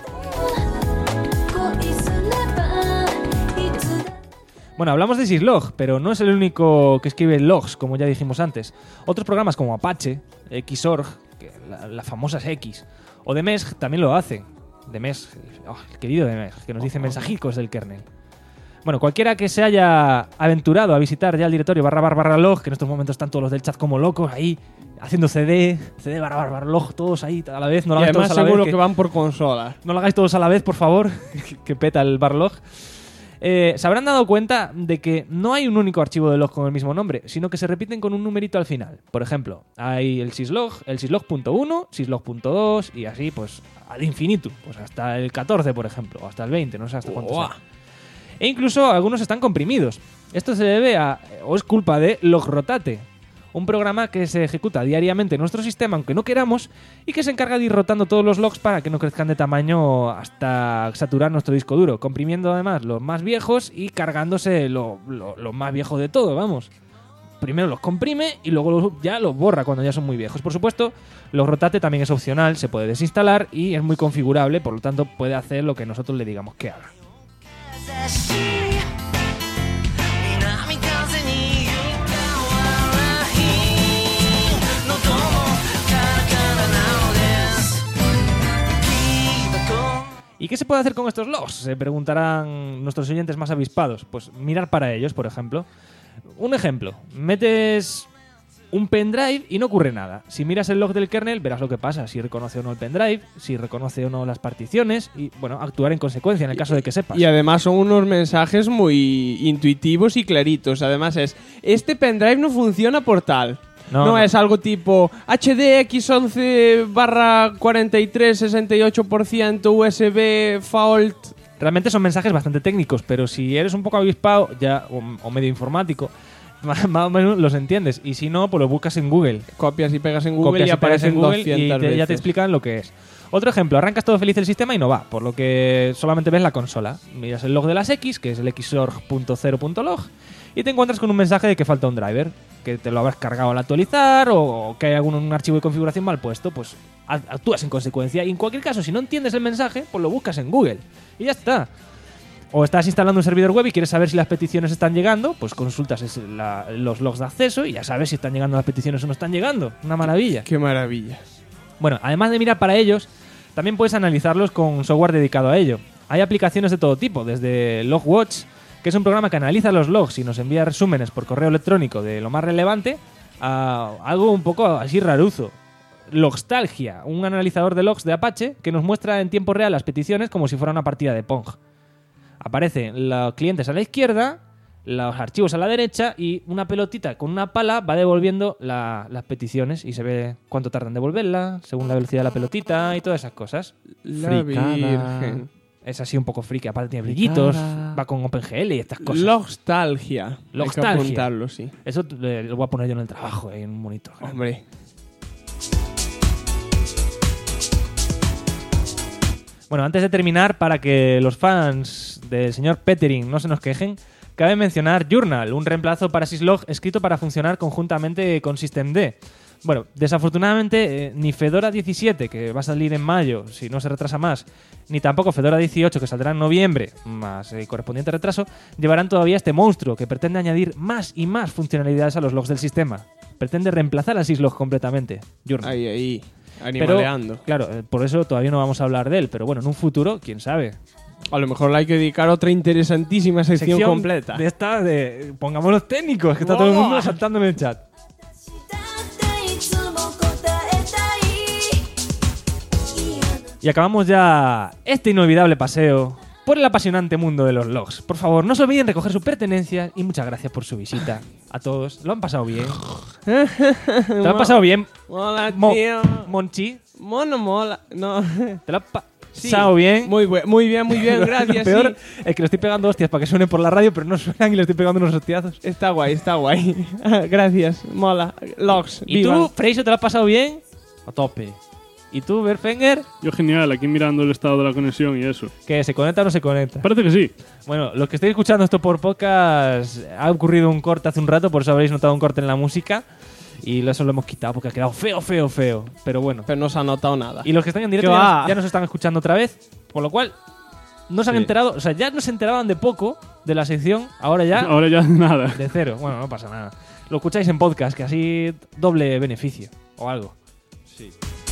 Bueno, hablamos de syslog, pero no es el único que escribe logs, como ya dijimos antes. Otros programas como Apache, Xorg, la famosa X, o Demesg también lo hacen. Demesg, el querido Demesg, que nos dice mensajicos del kernel. Bueno, cualquiera que se haya aventurado a visitar ya el directorio /var/log, que en estos momentos están todos los del chat como locos ahí, haciendo CD /var/log, todos ahí a la vez. No lo hagáis además todos a la seguro vez, que van por consola. No lo hagáis todos a la vez, por favor, que peta el /var/log. Se habrán dado cuenta de que no hay un único archivo de log con el mismo nombre, sino que se repiten con un numerito al final. Por ejemplo, hay el syslog, el syslog.1, syslog.2 y así pues ad infinitum, pues hasta el 14, por ejemplo, o hasta el 20, no sé hasta cuánto sea. E incluso algunos están comprimidos. Esto se debe o es culpa de Logrotate, un programa que se ejecuta diariamente en nuestro sistema, aunque no queramos, y que se encarga de ir rotando todos los logs para que no crezcan de tamaño hasta saturar nuestro disco duro, comprimiendo además los más viejos y cargándose lo más viejo de todo, vamos. Primero los comprime y luego ya los borra cuando ya son muy viejos. Por supuesto, Logrotate también es opcional, se puede desinstalar y es muy configurable, por lo tanto puede hacer lo que nosotros le digamos que haga. ¿Y qué se puede hacer con estos logs? Se preguntarán nuestros oyentes más avispados. Pues mirar para ellos, por ejemplo. Un ejemplo, metes un pendrive y no ocurre nada. Si miras el log del kernel, verás lo que pasa, si reconoce o no el pendrive, si reconoce o no las particiones y, bueno, actuar en consecuencia en el caso de que sepas. Y además son unos mensajes muy intuitivos y claritos. Además este pendrive no funciona por tal. No es algo tipo HDX11/43 68% USB fault. Realmente son mensajes bastante técnicos, pero si eres un poco avispado ya o medio informático, más o menos los entiendes. Y si no, pues lo buscas en Google. Copias y pegas en Google Copias y aparecen en Google 200 y ya veces. te explican lo que es. Otro ejemplo, arrancas todo feliz el sistema y no va, por lo que solamente ves la consola. Miras el log de las X, que es el xorg.0.log, y te encuentras con un mensaje de que falta un driver, que te lo habrás cargado al actualizar o que hay un archivo de configuración mal puesto, pues actúas en consecuencia. Y en cualquier caso, si no entiendes el mensaje, pues lo buscas en Google y ya está. O estás instalando un servidor web y quieres saber si las peticiones están llegando, pues consultas los logs de acceso y ya sabes si están llegando las peticiones o no están llegando. Una maravilla. ¡Qué maravilla! Bueno, además de mirar para ellos, también puedes analizarlos con software dedicado a ello. Hay aplicaciones de todo tipo, desde Logwatch, que es un programa que analiza los logs y nos envía resúmenes por correo electrónico de lo más relevante, a algo un poco así raruzo. Logstalgia, un analizador de logs de Apache que nos muestra en tiempo real las peticiones como si fuera una partida de Pong. Aparecen los clientes a la izquierda, los archivos a la derecha y una pelotita con una pala va devolviendo las peticiones y se ve cuánto tardan en devolverla, según la velocidad de la pelotita y todas esas cosas. La Virgen. Es así un poco friki, aparte tiene brillitos, va con OpenGL y estas cosas. Logstalgia. Logstalgia. Hay que apuntarlo, sí. Eso lo voy a poner yo en el trabajo, en un monitor. Hombre. Bueno, antes de terminar, para que los fans del señor Petering no se nos quejen, cabe mencionar Journal, un reemplazo para Syslog escrito para funcionar conjuntamente con systemd. Bueno, desafortunadamente ni Fedora 17, que va a salir en mayo, si no se retrasa más, ni tampoco Fedora 18, que saldrá en noviembre, más el correspondiente retraso, llevarán todavía este monstruo que pretende añadir más y más funcionalidades a los logs del sistema. Pretende reemplazar a Syslog completamente. Journal. Ahí. Pero, Animaleando. claro, por eso todavía no vamos a hablar de él, pero bueno, en un futuro, quién sabe. A lo mejor le hay que dedicar otra interesantísima sección completa. De esta de pongamos los técnicos, que está todo el mundo saltando en el chat. Y acabamos ya este inolvidable paseo por el apasionante mundo de los logs. Por favor, no se olviden recoger sus pertenencias y muchas gracias por su visita a todos. ¿Lo han pasado bien? ¿Te lo han pasado bien? Mola, tío. Monchi. Mono mola. No. ¿Te lo has pasado bien? Muy bien, gracias. Lo peor sí. es que le estoy pegando hostias para que suene por la radio, pero no suenan y le estoy pegando unos hostiazos. Está guay. Gracias, mola. Logs, ¿Y vivan. tú, Freixo, te lo has pasado bien? A tope. ¿Y tú, Berfenger? Yo genial, aquí mirando el estado de la conexión y eso. ¿Que se conecta o no se conecta? Parece que sí. Bueno, los que estáis escuchando esto por podcast, ha ocurrido un corte hace un rato, por eso habréis notado un corte en la música. Y eso lo hemos quitado porque ha quedado feo. Pero bueno. Pero no se ha notado nada. Y los que están en directo ya nos están escuchando otra vez, por lo cual no se han enterado, o sea, ya no se enteraban de poco de la sección, ahora ya nada. de cero. Bueno, no pasa nada. Lo escucháis en podcast, que así doble beneficio o algo. Sí.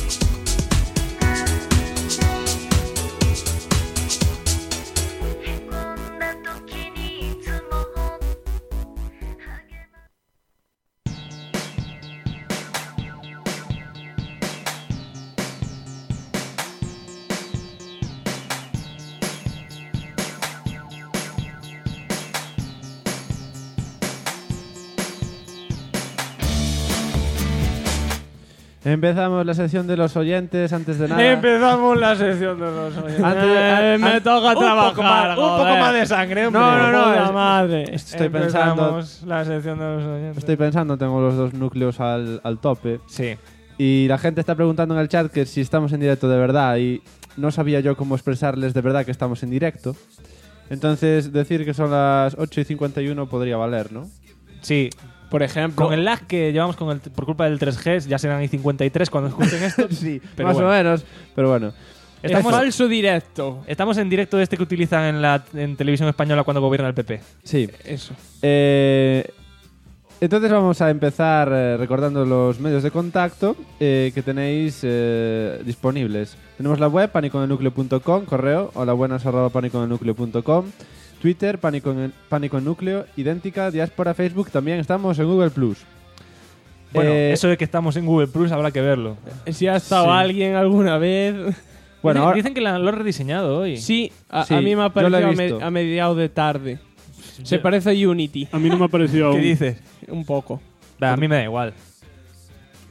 Empezamos la sección de los oyentes antes de nada. Empezamos la sección de los oyentes. Me toca trabajar. Un poco más de sangre, hombre. No, madre. Estoy pensando. Empezamos la sección de los oyentes. Estoy pensando, tengo los dos núcleos al tope. Sí. Y la gente está preguntando en el chat que si estamos en directo de verdad. Y no sabía yo cómo expresarles de verdad que estamos en directo. Entonces, decir que son las 8:51 podría valer, ¿no? Sí. Por ejemplo, con el lag que llevamos por culpa del 3G, ya serán 53 cuando escuchen esto. Sí, pero más o menos. Pero bueno. Estamos falso directo. Estamos en directo de este que utilizan en televisión española cuando gobierna el PP. Sí. Eso. Entonces vamos a empezar recordando los medios de contacto que tenéis disponibles. Tenemos la web paniconelnucleo.com, correo holabuenas@paniconelnucleo.com, Twitter Pánico en Núcleo, idéntica, Diáspora, Facebook, también estamos en Google+. Bueno, eso de que estamos en Google Plus habrá que verlo. Si ha estado alguien alguna vez. Bueno, dicen que lo han rediseñado hoy. Sí, a mí me ha parecido a mediados de tarde. Se parece a Unity. A mí no me ha parecido aún. ¿Qué dices? Un poco. A mí me da igual.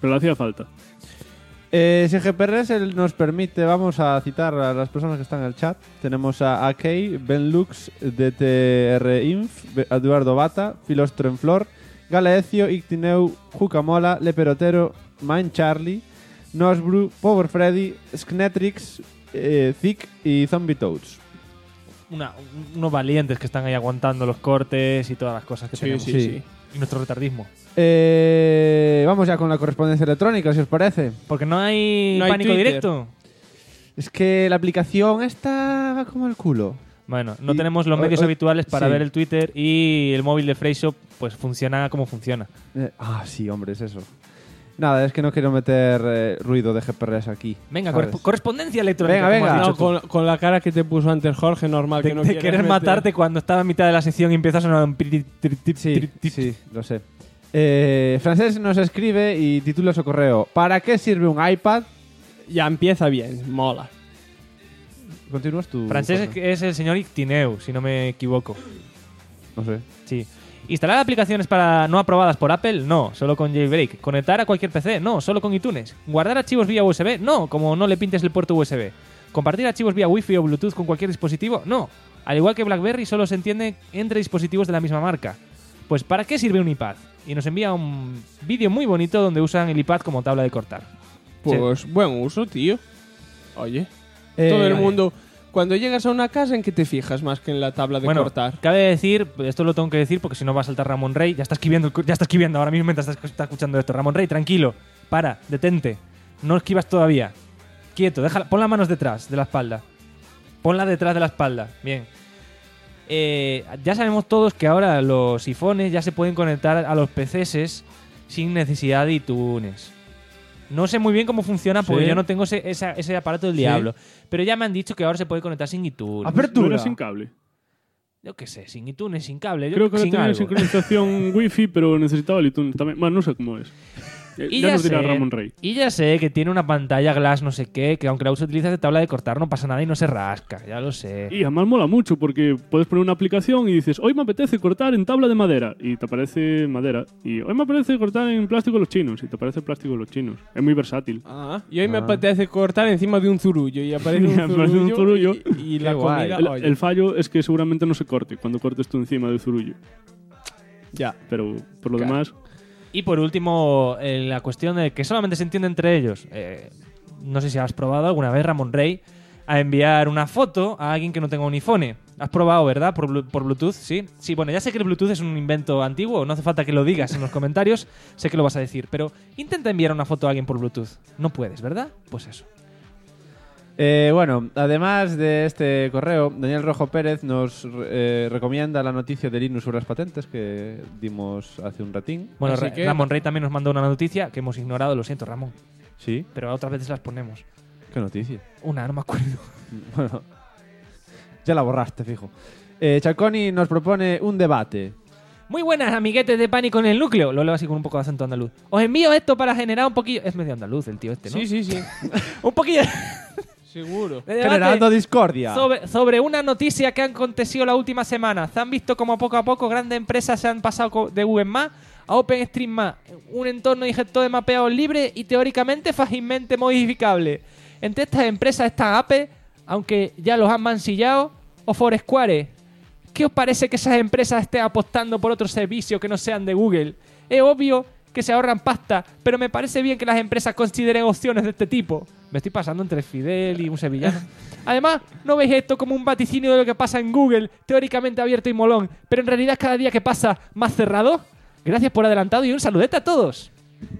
Pero le hacía falta. Si GPRS nos permite, vamos a citar a las personas que están en el chat. Tenemos a AK, Benlux, DTR Inf, Eduardo Bata, Filostro en Flor, Galecio, Ictineu, Jucamola, Leperotero, Mind Charlie, Nosbru, Power Freddy, Sknetrix, Thick y Zombie Toads. Unos valientes que están ahí aguantando los cortes y todas las cosas que tenemos. Sí. Y nuestro retardismo. Vamos ya con la correspondencia electrónica, si os parece. Porque no hay pánico Twitter. directo. Es que la aplicación esta va como el culo. Bueno, no tenemos los medios habituales para ver el Twitter y el móvil de Freyshop pues funciona como funciona. Sí, hombre, es eso. Nada, es que no quiero meter ruido de GPRS aquí. Venga, ¿sabes? correspondencia electrónica. Venga, como has venga. dicho No, tú. con la cara que te puso antes Jorge, normal que no de quieras querer meter. matarte cuando estaba en mitad de la sección y empieza a sonar un Sí, lo sé. Francés nos escribe y titula su correo: ¿para qué sirve un iPad? Ya empieza bien, mola. ¿Continúas tú? Francés Jorge? es el señor Ictineu, si no me equivoco. No sé. Sí. ¿Instalar aplicaciones para no aprobadas por Apple? No, solo con Jailbreak. ¿Conectar a cualquier PC? No, solo con iTunes. ¿Guardar archivos vía USB? No, como no le pintes el puerto USB. ¿Compartir archivos vía Wi-Fi o Bluetooth con cualquier dispositivo? No. Al igual que BlackBerry, solo se entiende entre dispositivos de la misma marca. Pues ¿para qué sirve un iPad? Y nos envía un vídeo muy bonito donde usan el iPad como tabla de cortar. Pues buen uso, tío. Oye, todo el mundo... Cuando llegas a una casa, ¿en qué te fijas más que en la tabla de cortar? Cabe decir, esto lo tengo que decir porque si no va a saltar Ramón Rey. Ya está escribiendo ahora mismo mientras está escuchando esto. Ramón Rey, tranquilo, para, detente. No esquivas todavía. Quieto, pon las manos detrás de la espalda. Ponla detrás de la espalda. Bien. Ya sabemos todos que ahora los iPhones ya se pueden conectar a los PCs sin necesidad de iTunes. No sé muy bien cómo funciona porque yo no tengo ese aparato del diablo. Pero ya me han dicho que ahora se puede conectar sin iTunes. ¿Apertura? ¿No era sin cable? Yo qué sé, sin iTunes, sin cable. Creo que ahora sin tenía algo. sincronización Wi-Fi, pero necesitaba el iTunes también. Bueno, no sé cómo es. Y Ya nos dirá Ramón Rey. Y ya sé que tiene una pantalla glass no sé qué, que aunque la utilizas de tabla de cortar no pasa nada y no se rasca, ya lo sé. Y además mola mucho porque puedes poner una aplicación y dices, hoy me apetece cortar en tabla de madera, y te aparece madera. Y hoy me apetece cortar en plástico de los chinos, y te aparece plástico de los chinos. Es muy versátil. Y hoy me apetece cortar encima de un zurullo y aparece un Aparece un zurullo. y la comida... oye. El fallo es que seguramente no se corte cuando cortes tú encima del zurullo. Ya. Pero por lo demás... Y por último, la cuestión de que solamente se entiende entre ellos. No sé si has probado alguna vez, Ramón Rey, a enviar una foto a alguien que no tenga un iPhone. Has probado, ¿verdad? Por Bluetooth, ¿sí? Sí, bueno, ya sé que el Bluetooth es un invento antiguo, no hace falta que lo digas en los comentarios, sé que lo vas a decir, pero intenta enviar una foto a alguien por Bluetooth. No puedes, ¿verdad? Pues eso. Bueno, además de este correo, Daniel Rojo Pérez nos recomienda la noticia de Linux sobre las patentes que dimos hace un ratín. Bueno, Ramón Rey también nos mandó una noticia que hemos ignorado, lo siento, Ramón. Sí. Pero otras veces las ponemos. ¿Qué noticia? Una, no me acuerdo. Bueno, ya la borraste, fijo. Chaconi nos propone un debate. Muy buenas, amiguetes de Pánico en el Núcleo. Lo leo así con un poco de acento andaluz. Os envío esto para generar un poquillo... Es medio andaluz el tío este, ¿no? Sí. Un poquillo... Seguro. Generando discordia. Sobre una noticia que ha acontecido la última semana. Se han visto como poco a poco grandes empresas se han pasado de Google Maps a OpenStreetMap, un entorno de gestor de mapeados libre y teóricamente fácilmente modificable. Entre estas empresas están Apple, aunque ya los han mancillado, o Foursquare. ¿Qué os parece que esas empresas estén apostando por otros servicios que no sean de Google? Es obvio que se ahorran pasta, pero me parece bien que las empresas consideren opciones de este tipo. Me estoy pasando entre Fidel y un sevillano. Además, ¿no veis esto como un vaticinio de lo que pasa en Google, teóricamente abierto y molón, pero en realidad cada día que pasa más cerrado? Gracias por adelantado y un saludete a todos.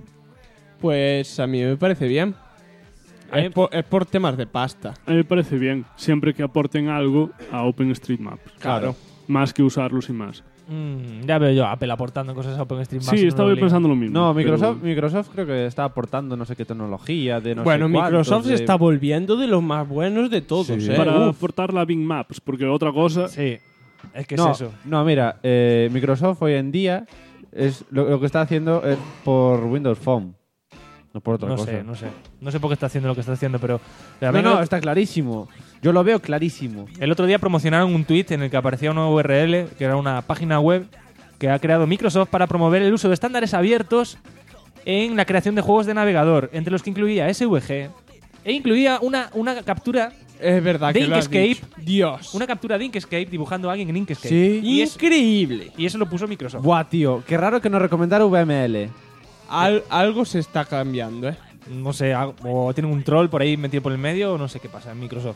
Pues a mí me parece bien. Es por temas de pasta. A mí me parece bien, siempre que aporten algo a OpenStreetMap. Claro. Más que usarlos y más. Ya veo yo Apple aportando cosas a OpenStreetMap. Sí, estaba pensando lo mismo. No, Microsoft creo que está aportando no sé qué tecnología de no bueno, sé cuántos, Microsoft se está volviendo de los más buenos de todos. Sí. Para aportar la Bing Maps, porque otra cosa... Sí, es que no, es eso. No, mira, Microsoft hoy en día es lo que está haciendo es por Windows Phone. No por otra cosa. No sé por qué está haciendo lo que está haciendo, pero... No, está clarísimo. Yo lo veo clarísimo. El otro día promocionaron un tweet en el que aparecía una URL, que era una página web que ha creado Microsoft para promover el uso de estándares abiertos en la creación de juegos de navegador, entre los que incluía SVG e incluía una captura Es verdad de que lo has Inkscape. dicho. Dios. Una captura de Inkscape dibujando a alguien en Inkscape. Sí. Y es- Increíble. y eso lo puso Microsoft. Buah, tío, qué raro que no recomendara VML. Algo se está cambiando, ¿eh? No sé, o tienen un troll por ahí metido por el medio, o no sé qué pasa en Microsoft.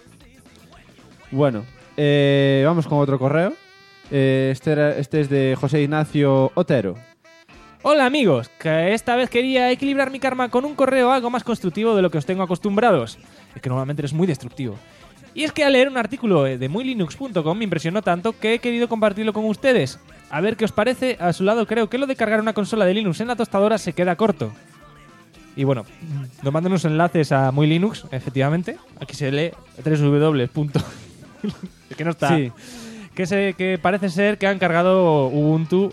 Bueno, vamos con otro correo. Este es de José Ignacio Otero. Hola amigos, que esta vez quería equilibrar mi karma con un correo algo más constructivo de lo que os tengo acostumbrados. Es que normalmente eres muy destructivo. Y es que al leer un artículo de muylinux.com me impresionó tanto que he querido compartirlo con ustedes. A ver qué os parece. A su lado creo que lo de cargar una consola de Linux en la tostadora se queda corto. Y bueno, nos mandan unos enlaces a Muy Linux, efectivamente. Aquí se lee www. que no está. Sí. Que parece ser que han cargado Ubuntu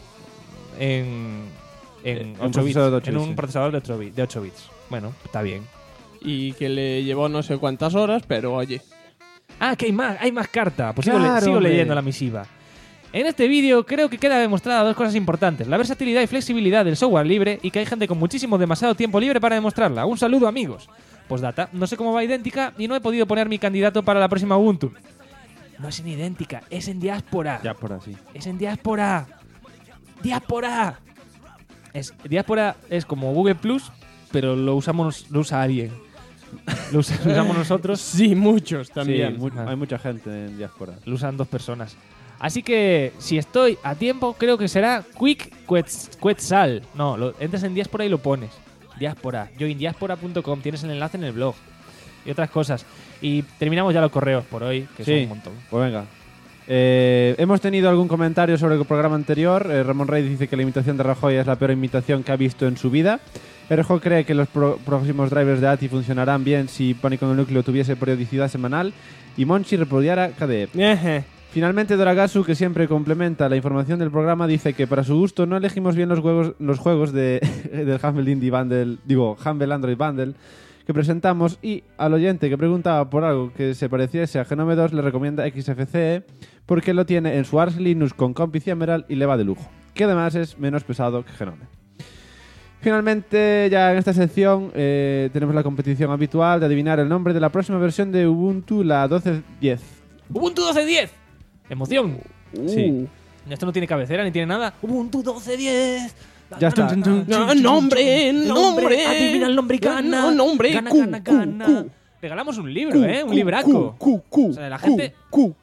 en 8 bits. procesador de 8 En bits, un sí. procesador de 8 bits. Bueno, está bien. Y que le llevó no sé cuántas horas, pero oye. Ah, que hay más carta. Pues Claro, sigo hombre. leyendo la misiva. En este vídeo creo que queda demostrada dos cosas importantes. La versatilidad y flexibilidad del software libre y que hay gente con demasiado tiempo libre para demostrarla. Un saludo, amigos. Postdata, no sé cómo va idéntica y no he podido poner mi candidato para la próxima Ubuntu. No es en idéntica, es en diáspora. Ya por así. Es en diáspora. ¡Diáspora! Diáspora es como Google Plus, pero lo usa alguien. Lo usamos nosotros. Sí, muchos también. Sí, hay mucha gente en diáspora. Lo usan 2 personas. Así que, si estoy a tiempo, creo que será Quick Quetzal. No, entras en Diáspora y lo pones. Diáspora. Joindiaspora.com. Tienes el enlace en el blog. Y otras cosas. Y terminamos ya los correos por hoy, que son un montón. Pues venga. Hemos tenido algún comentario sobre el programa anterior. Ramón Rey dice que la imitación de Rajoy es la peor imitación que ha visto en su vida. Erjo cree que los próximos drivers de ATI funcionarán bien si Pánico en el Núcleo tuviese periodicidad semanal. Y Monchi repudiara KDE. Finalmente, Doragasu, que siempre complementa la información del programa, dice que para su gusto no elegimos bien los juegos del Humble Indie Bundle, Humble Android Bundle que presentamos, y al oyente que preguntaba por algo que se pareciese a Genome 2 le recomienda XFCE porque lo tiene en su Arch Linux con Compi y Emerald y le va de lujo, que además es menos pesado que Genome. Finalmente, ya en esta sección tenemos la competición habitual de adivinar el nombre de la próxima versión de Ubuntu, la 12.10. ¡Ubuntu 12.10! ¡Emoción! Sí. Esto no tiene cabecera ni tiene nada. ¡Ubuntu 12.10! Ya está. ¡Nombre! Adivina el nombre y gana. ¡Nombre! Gana. Regalamos un libro, un libraco. O sea, la gente...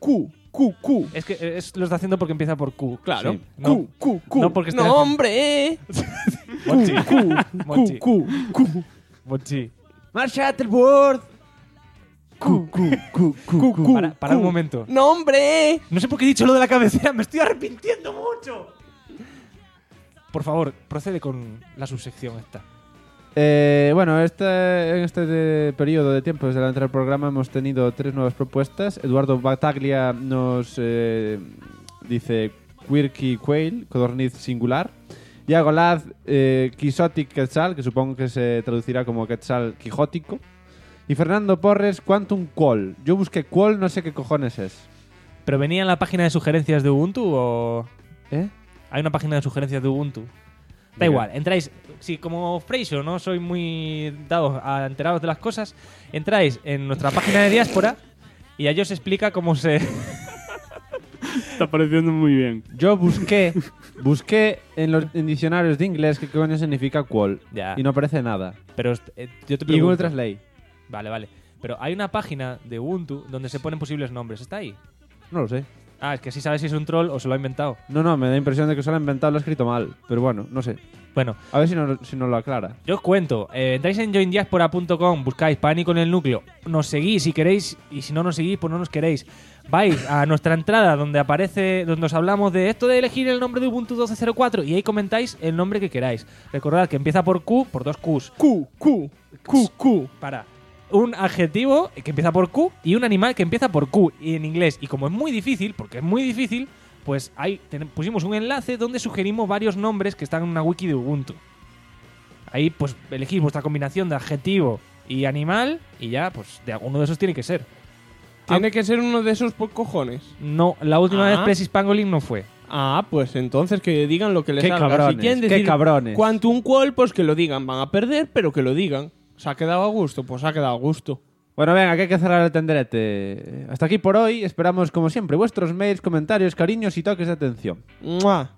Es que lo está haciendo porque empieza por Q. Claro. Sí. No porque esté... ¡Nombre! Mochi. ¡Marcha Shuttleworth! Para un momento. ¡Nombre! No sé por qué he dicho lo de la cabecera, me estoy arrepintiendo mucho. Por favor, procede con la subsección esta. Bueno, en este periodo de tiempo desde la entrada del programa hemos tenido 3 nuevas propuestas. Eduardo Bataglia nos dice Quirky Quail, codorniz singular. Iago Laz, Quixotic Quetzal, que supongo que se traducirá como Quetzal quijótico. Y Fernando Porres, Quantum Qual. Yo busqué Qual, no sé qué cojones es. ¿Pero venía en la página de sugerencias de Ubuntu o...? ¿Eh? Hay una página de sugerencias de Ubuntu. Da igual, entráis... Si como Freixo no soy muy dado a enteraros de las cosas, entráis en nuestra página de diáspora y allí os explica cómo se... Está pareciendo muy bien. Yo busqué en diccionarios de inglés qué coño significa Qual. Ya. Y no aparece nada. Pero yo te Y pregunto... Google Translate. Vale. Pero hay una página de Ubuntu donde se ponen posibles nombres. ¿Está ahí? No lo sé. Ah, es que así sabes si es un troll o se lo ha inventado. No, me da impresión de que se lo ha inventado y lo ha escrito mal. Pero bueno, no sé. Bueno, A ver si nos lo aclara. yo os cuento. Entráis en joindiaspora.com, buscáis Pánico en el Núcleo, nos seguís si queréis, y si no nos seguís, pues no nos queréis. Vais a nuestra entrada donde aparece, donde os hablamos de esto de elegir el nombre de Ubuntu 12.04 y ahí comentáis el nombre que queráis. Recordad que empieza por Q, por 2 Qs. Q. Para un adjetivo que empieza por Q y un animal que empieza por Q y en inglés. Y como es muy difícil, porque es muy difícil, pues ahí pusimos un enlace donde sugerimos varios nombres que están en una wiki de Ubuntu. Ahí pues elegís vuestra combinación de adjetivo y animal y ya, pues de alguno de esos tiene que ser. Tiene que ser uno de esos por cojones. No, la última vez Precis Pangolin no fue. Ah, pues entonces que digan lo que les Qué salga. cabrones, Si quieren qué decir cabrones. Quantum Qual, pues que lo digan. Van a perder, pero que lo digan. ¿Se ha quedado a gusto? Pues se ha quedado a gusto. Bueno, venga, que hay que cerrar el tenderete. Hasta aquí por hoy. Esperamos, como siempre, vuestros mails, comentarios, cariños y toques de atención. ¡Mua!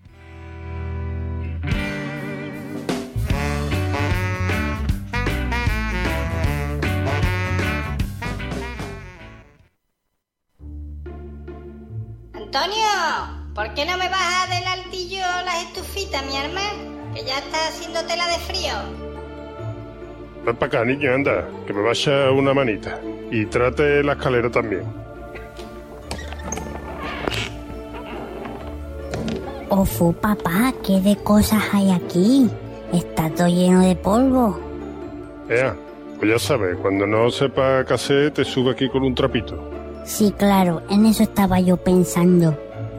Antonio, ¿por qué no me bajas del altillo las estufitas, mi arma? Que ya está haciendo tela de frío. Ven para acá, niño, anda, que me vaya una manita. Y trate la escalera también. Ofu, papá, ¿qué de cosas hay aquí? Está todo lleno de polvo. Ea, pues ya sabes, cuando no sepa qué hacer, te sube aquí con un trapito. Sí, claro, en eso estaba yo pensando.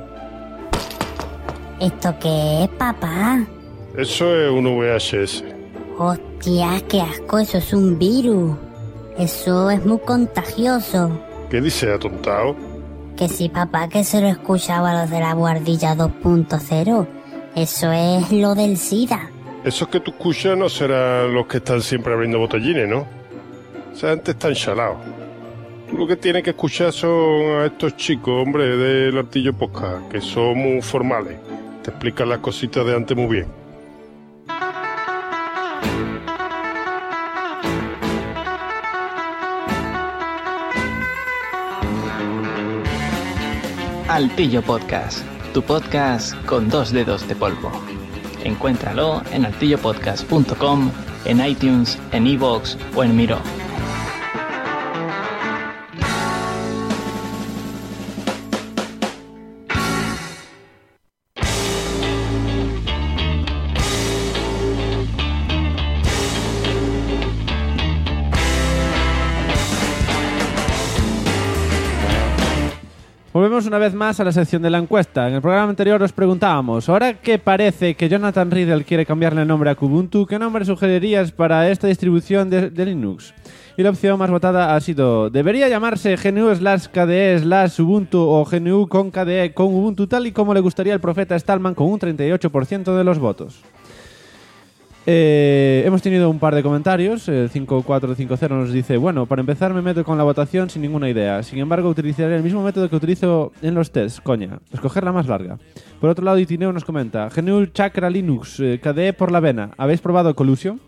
¿Esto qué es, papá? Eso es un VHS. Hostia, qué asco, eso es un virus. Eso es muy contagioso. ¿Qué dice, atontado? Que sí, papá, que se lo escuchaba los de la guardilla 2.0. Eso es lo del SIDA. Esos que tú escuchas no serán los que están siempre abriendo botellines, ¿no? Esa gente está enchalados. Tú lo que tienes que escuchar son a estos chicos, hombre, del Artillo Podcast, que son muy formales. Te explican las cositas de antes muy bien. Altillo Podcast, tu podcast con 2 dedos de polvo. Encuéntralo en altillopodcast.com, en iTunes, en iVoox o en Miro. Volvemos una vez más a la sección de la encuesta. En el programa anterior os preguntábamos, ahora que parece que Jonathan Riddle quiere cambiarle el nombre a Kubuntu, ¿qué nombre sugerirías para esta distribución de Linux? Y la opción más votada ha sido, ¿debería llamarse GNU/KDE/Ubuntu o GNU con KDE con Ubuntu tal y como le gustaría al profeta Stallman con un 38% de los votos? Hemos tenido un par de comentarios. 5450 nos dice, bueno, para empezar me meto con la votación sin ninguna idea. Sin embargo, utilizaré el mismo método que utilizo en los tests, coña, escoger la más larga. Por otro lado, Itineo nos comenta, GNU Chakra Linux, KDE por la vena. ¿Habéis probado Collusion?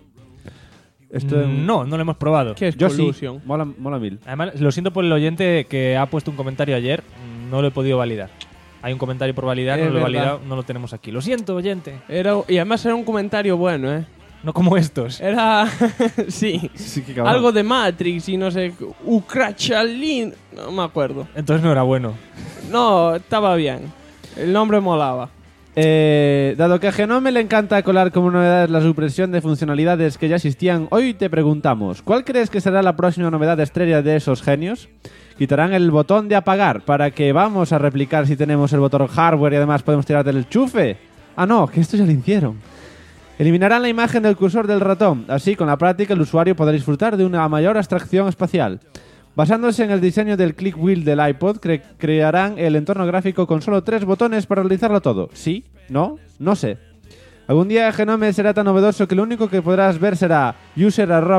No lo hemos probado. ¿Qué es Yo Collusion? sí, mola mil. Además, lo siento por el oyente que ha puesto un comentario ayer, no lo he podido validar. Hay un comentario por validar, no lo he validado, no lo tenemos aquí. Lo siento, oyente. Y además era un comentario bueno, ¿eh? No como estos. Era... sí. Qué cabrón. Algo de Matrix y no sé... Ukrachalin... No me acuerdo. Entonces no era bueno. No, estaba bien. El nombre molaba. Dado que a Genome le encanta colar como novedades la supresión de funcionalidades que ya existían, hoy te preguntamos, ¿cuál crees que será la próxima novedad estrella de esos genios? Quitarán el botón de apagar para que vamos a replicar si tenemos el botón hardware y además podemos tirar del enchufe. Ah, no, que esto ya lo hicieron. Eliminarán la imagen del cursor del ratón. Así, con la práctica, el usuario podrá disfrutar de una mayor abstracción espacial. Basándose en el diseño del click wheel del iPod, crearán el entorno gráfico con solo 3 botones para realizarlo todo. ¿Sí? ¿No? No sé. Algún día Genome será tan novedoso que lo único que podrás ver será user@localhost .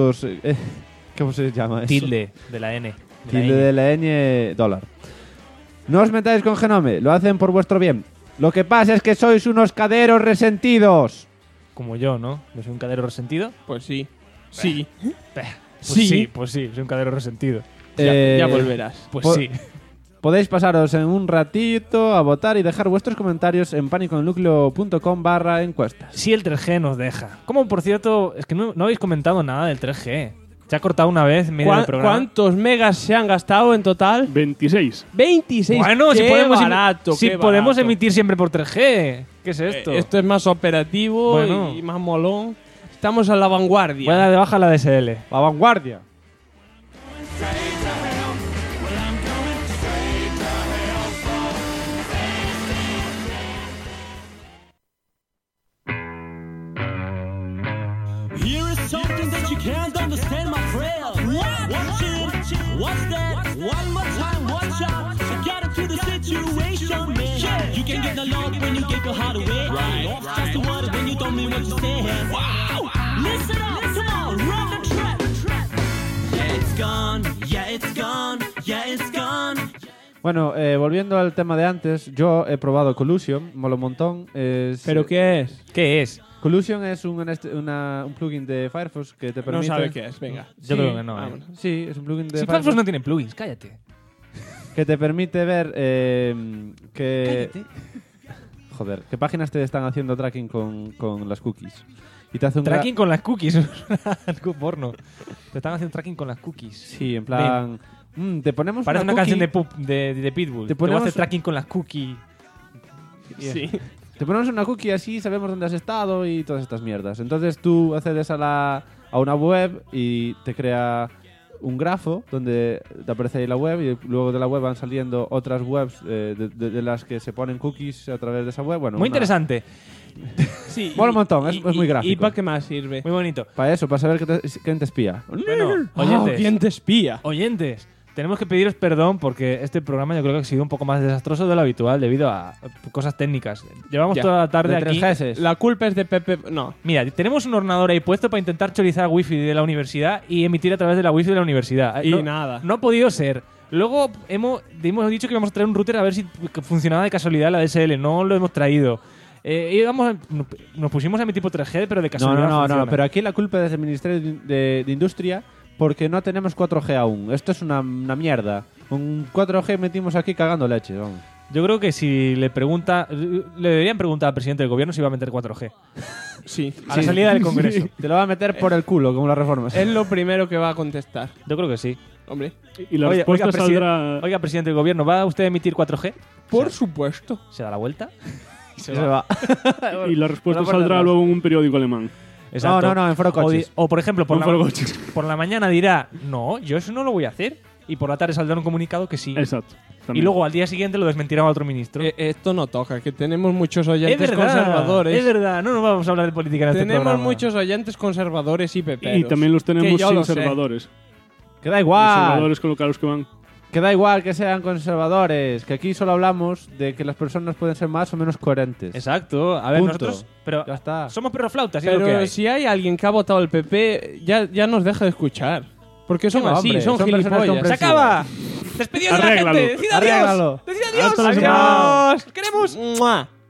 ¿Cómo se llama eso? Tilde de la N. Tilde de la N $. No os metáis con Genome, lo hacen por vuestro bien. Lo que pasa es que sois unos caderos resentidos. Como yo, ¿no? ¿Yo soy un cadero resentido? Pues sí. Sí. Pues sí, soy un cadero resentido. Ya volverás. Pues sí. Podéis pasaros en un ratito a votar y dejar vuestros comentarios en paniconnucleo.com/encuestas. Si el 3G nos deja. Como, por cierto, es que no habéis comentado nada del 3G. Se ha cortado una vez en medio del programa. ¿Cuántos megas se han gastado en total? 26. 26. Bueno, qué si podemos barato. emitir siempre por 3G. ¿Qué es esto? Esto es más operativo y más molón. Estamos a la vanguardia. Voy a dar de baja la DSL. La vanguardia. Here is something that you can't understand, my friend. Watch it. What's that? One more time, watch out. I gotta to the situation, man. You can get the love when you give your heart away. Just the word when you don't mean what you say. Wow! Listen up, come on, run the track. Yeah, it's gone, yeah, it's gone, yeah, it's gone. Bueno, volviendo al tema de antes, yo he probado Collusion, mola un montón. ¿Pero qué es? ¿Qué es? Collusion es un plugin de Firefox que te permite... No sabe qué es, venga. Yo creo que no. Sí, es un plugin de Si Firefox no tiene plugins, cállate. Que te permite ver que... Joder, ¿qué páginas te están haciendo tracking con las cookies? Y te hace un tracking con las cookies. Porno. Te están haciendo tracking con las cookies. Sí, en plan... te ponemos parece una cookie, canción de Pitbull. Te ponemos hacer tracking con las cookies. Sí. Te ponemos una cookie así, sabemos dónde has estado y todas estas mierdas. Entonces tú accedes a una web y te crea un grafo donde te aparece ahí la web y luego de la web van saliendo otras webs de las que se ponen cookies a través de esa web. Bueno, muy interesante. Sí, mola un montón, es muy gráfico. ¿Y para qué más sirve? Muy bonito. Para eso, para saber quién te espía. Bueno, oyentes. ¿Quién te espía? Oyentes. Tenemos que pediros perdón porque este programa yo creo que ha sido un poco más desastroso de lo habitual debido a cosas técnicas. Llevamos toda la tarde aquí. 3Gs. La culpa es de Pepe. No. Mira, tenemos un ordenador ahí puesto para intentar chorizar wifi de la universidad y emitir a través de la wifi de la universidad. Y nada. No ha podido ser. Luego hemos dicho que íbamos a traer un router a ver si funcionaba de casualidad la DSL. No lo hemos traído. Nos pusimos a emitir por 3G, pero de casualidad No, pero aquí la culpa es del Ministerio de Industria porque no tenemos 4G aún. Esto es una mierda. Con 4G metimos aquí cagando leche. Vamos. Yo creo que si le deberían preguntar al presidente del gobierno si va a meter 4G. Sí. A la salida del Congreso. Sí. Te lo va a meter por el culo, como las reformas. Es lo primero que va a contestar. Yo creo que sí. Hombre. Y la respuesta saldrá... Oiga, presidente del gobierno, ¿va usted a emitir 4G? Por supuesto. Se da la vuelta y se va. Y la respuesta saldrá luego en un periódico alemán. Exacto. No, en Foro Coches. O por ejemplo, por la mañana dirá, no, yo eso no lo voy a hacer. Y por la tarde saldrá un comunicado que sí. Exacto. También. Y luego al día siguiente lo desmentirá otro ministro. Esto no toca, que tenemos muchos oyentes conservadores. Es verdad, no nos vamos a hablar de política en este programa. Tenemos muchos oyentes conservadores y peperos. Y también los tenemos conservadores. Que da igual. Conservadores con los que van. Que da igual que sean conservadores, que aquí solo hablamos de que las personas pueden ser más o menos coherentes. Exacto. A ver, punto. nosotros pero ya está. Somos perroflautas. Pero es lo que hay. Si hay alguien que ha votado el PP, ya nos deja de escuchar. Porque son así, hombre, son gilipollas. ¡Se acaba! ¡Despedidos de la gente! ¡Decid adiós! Arréglalo. ¡Decid adiós! Hasta la semana. ¡Adiós! ¡Queremos! ¡Mua!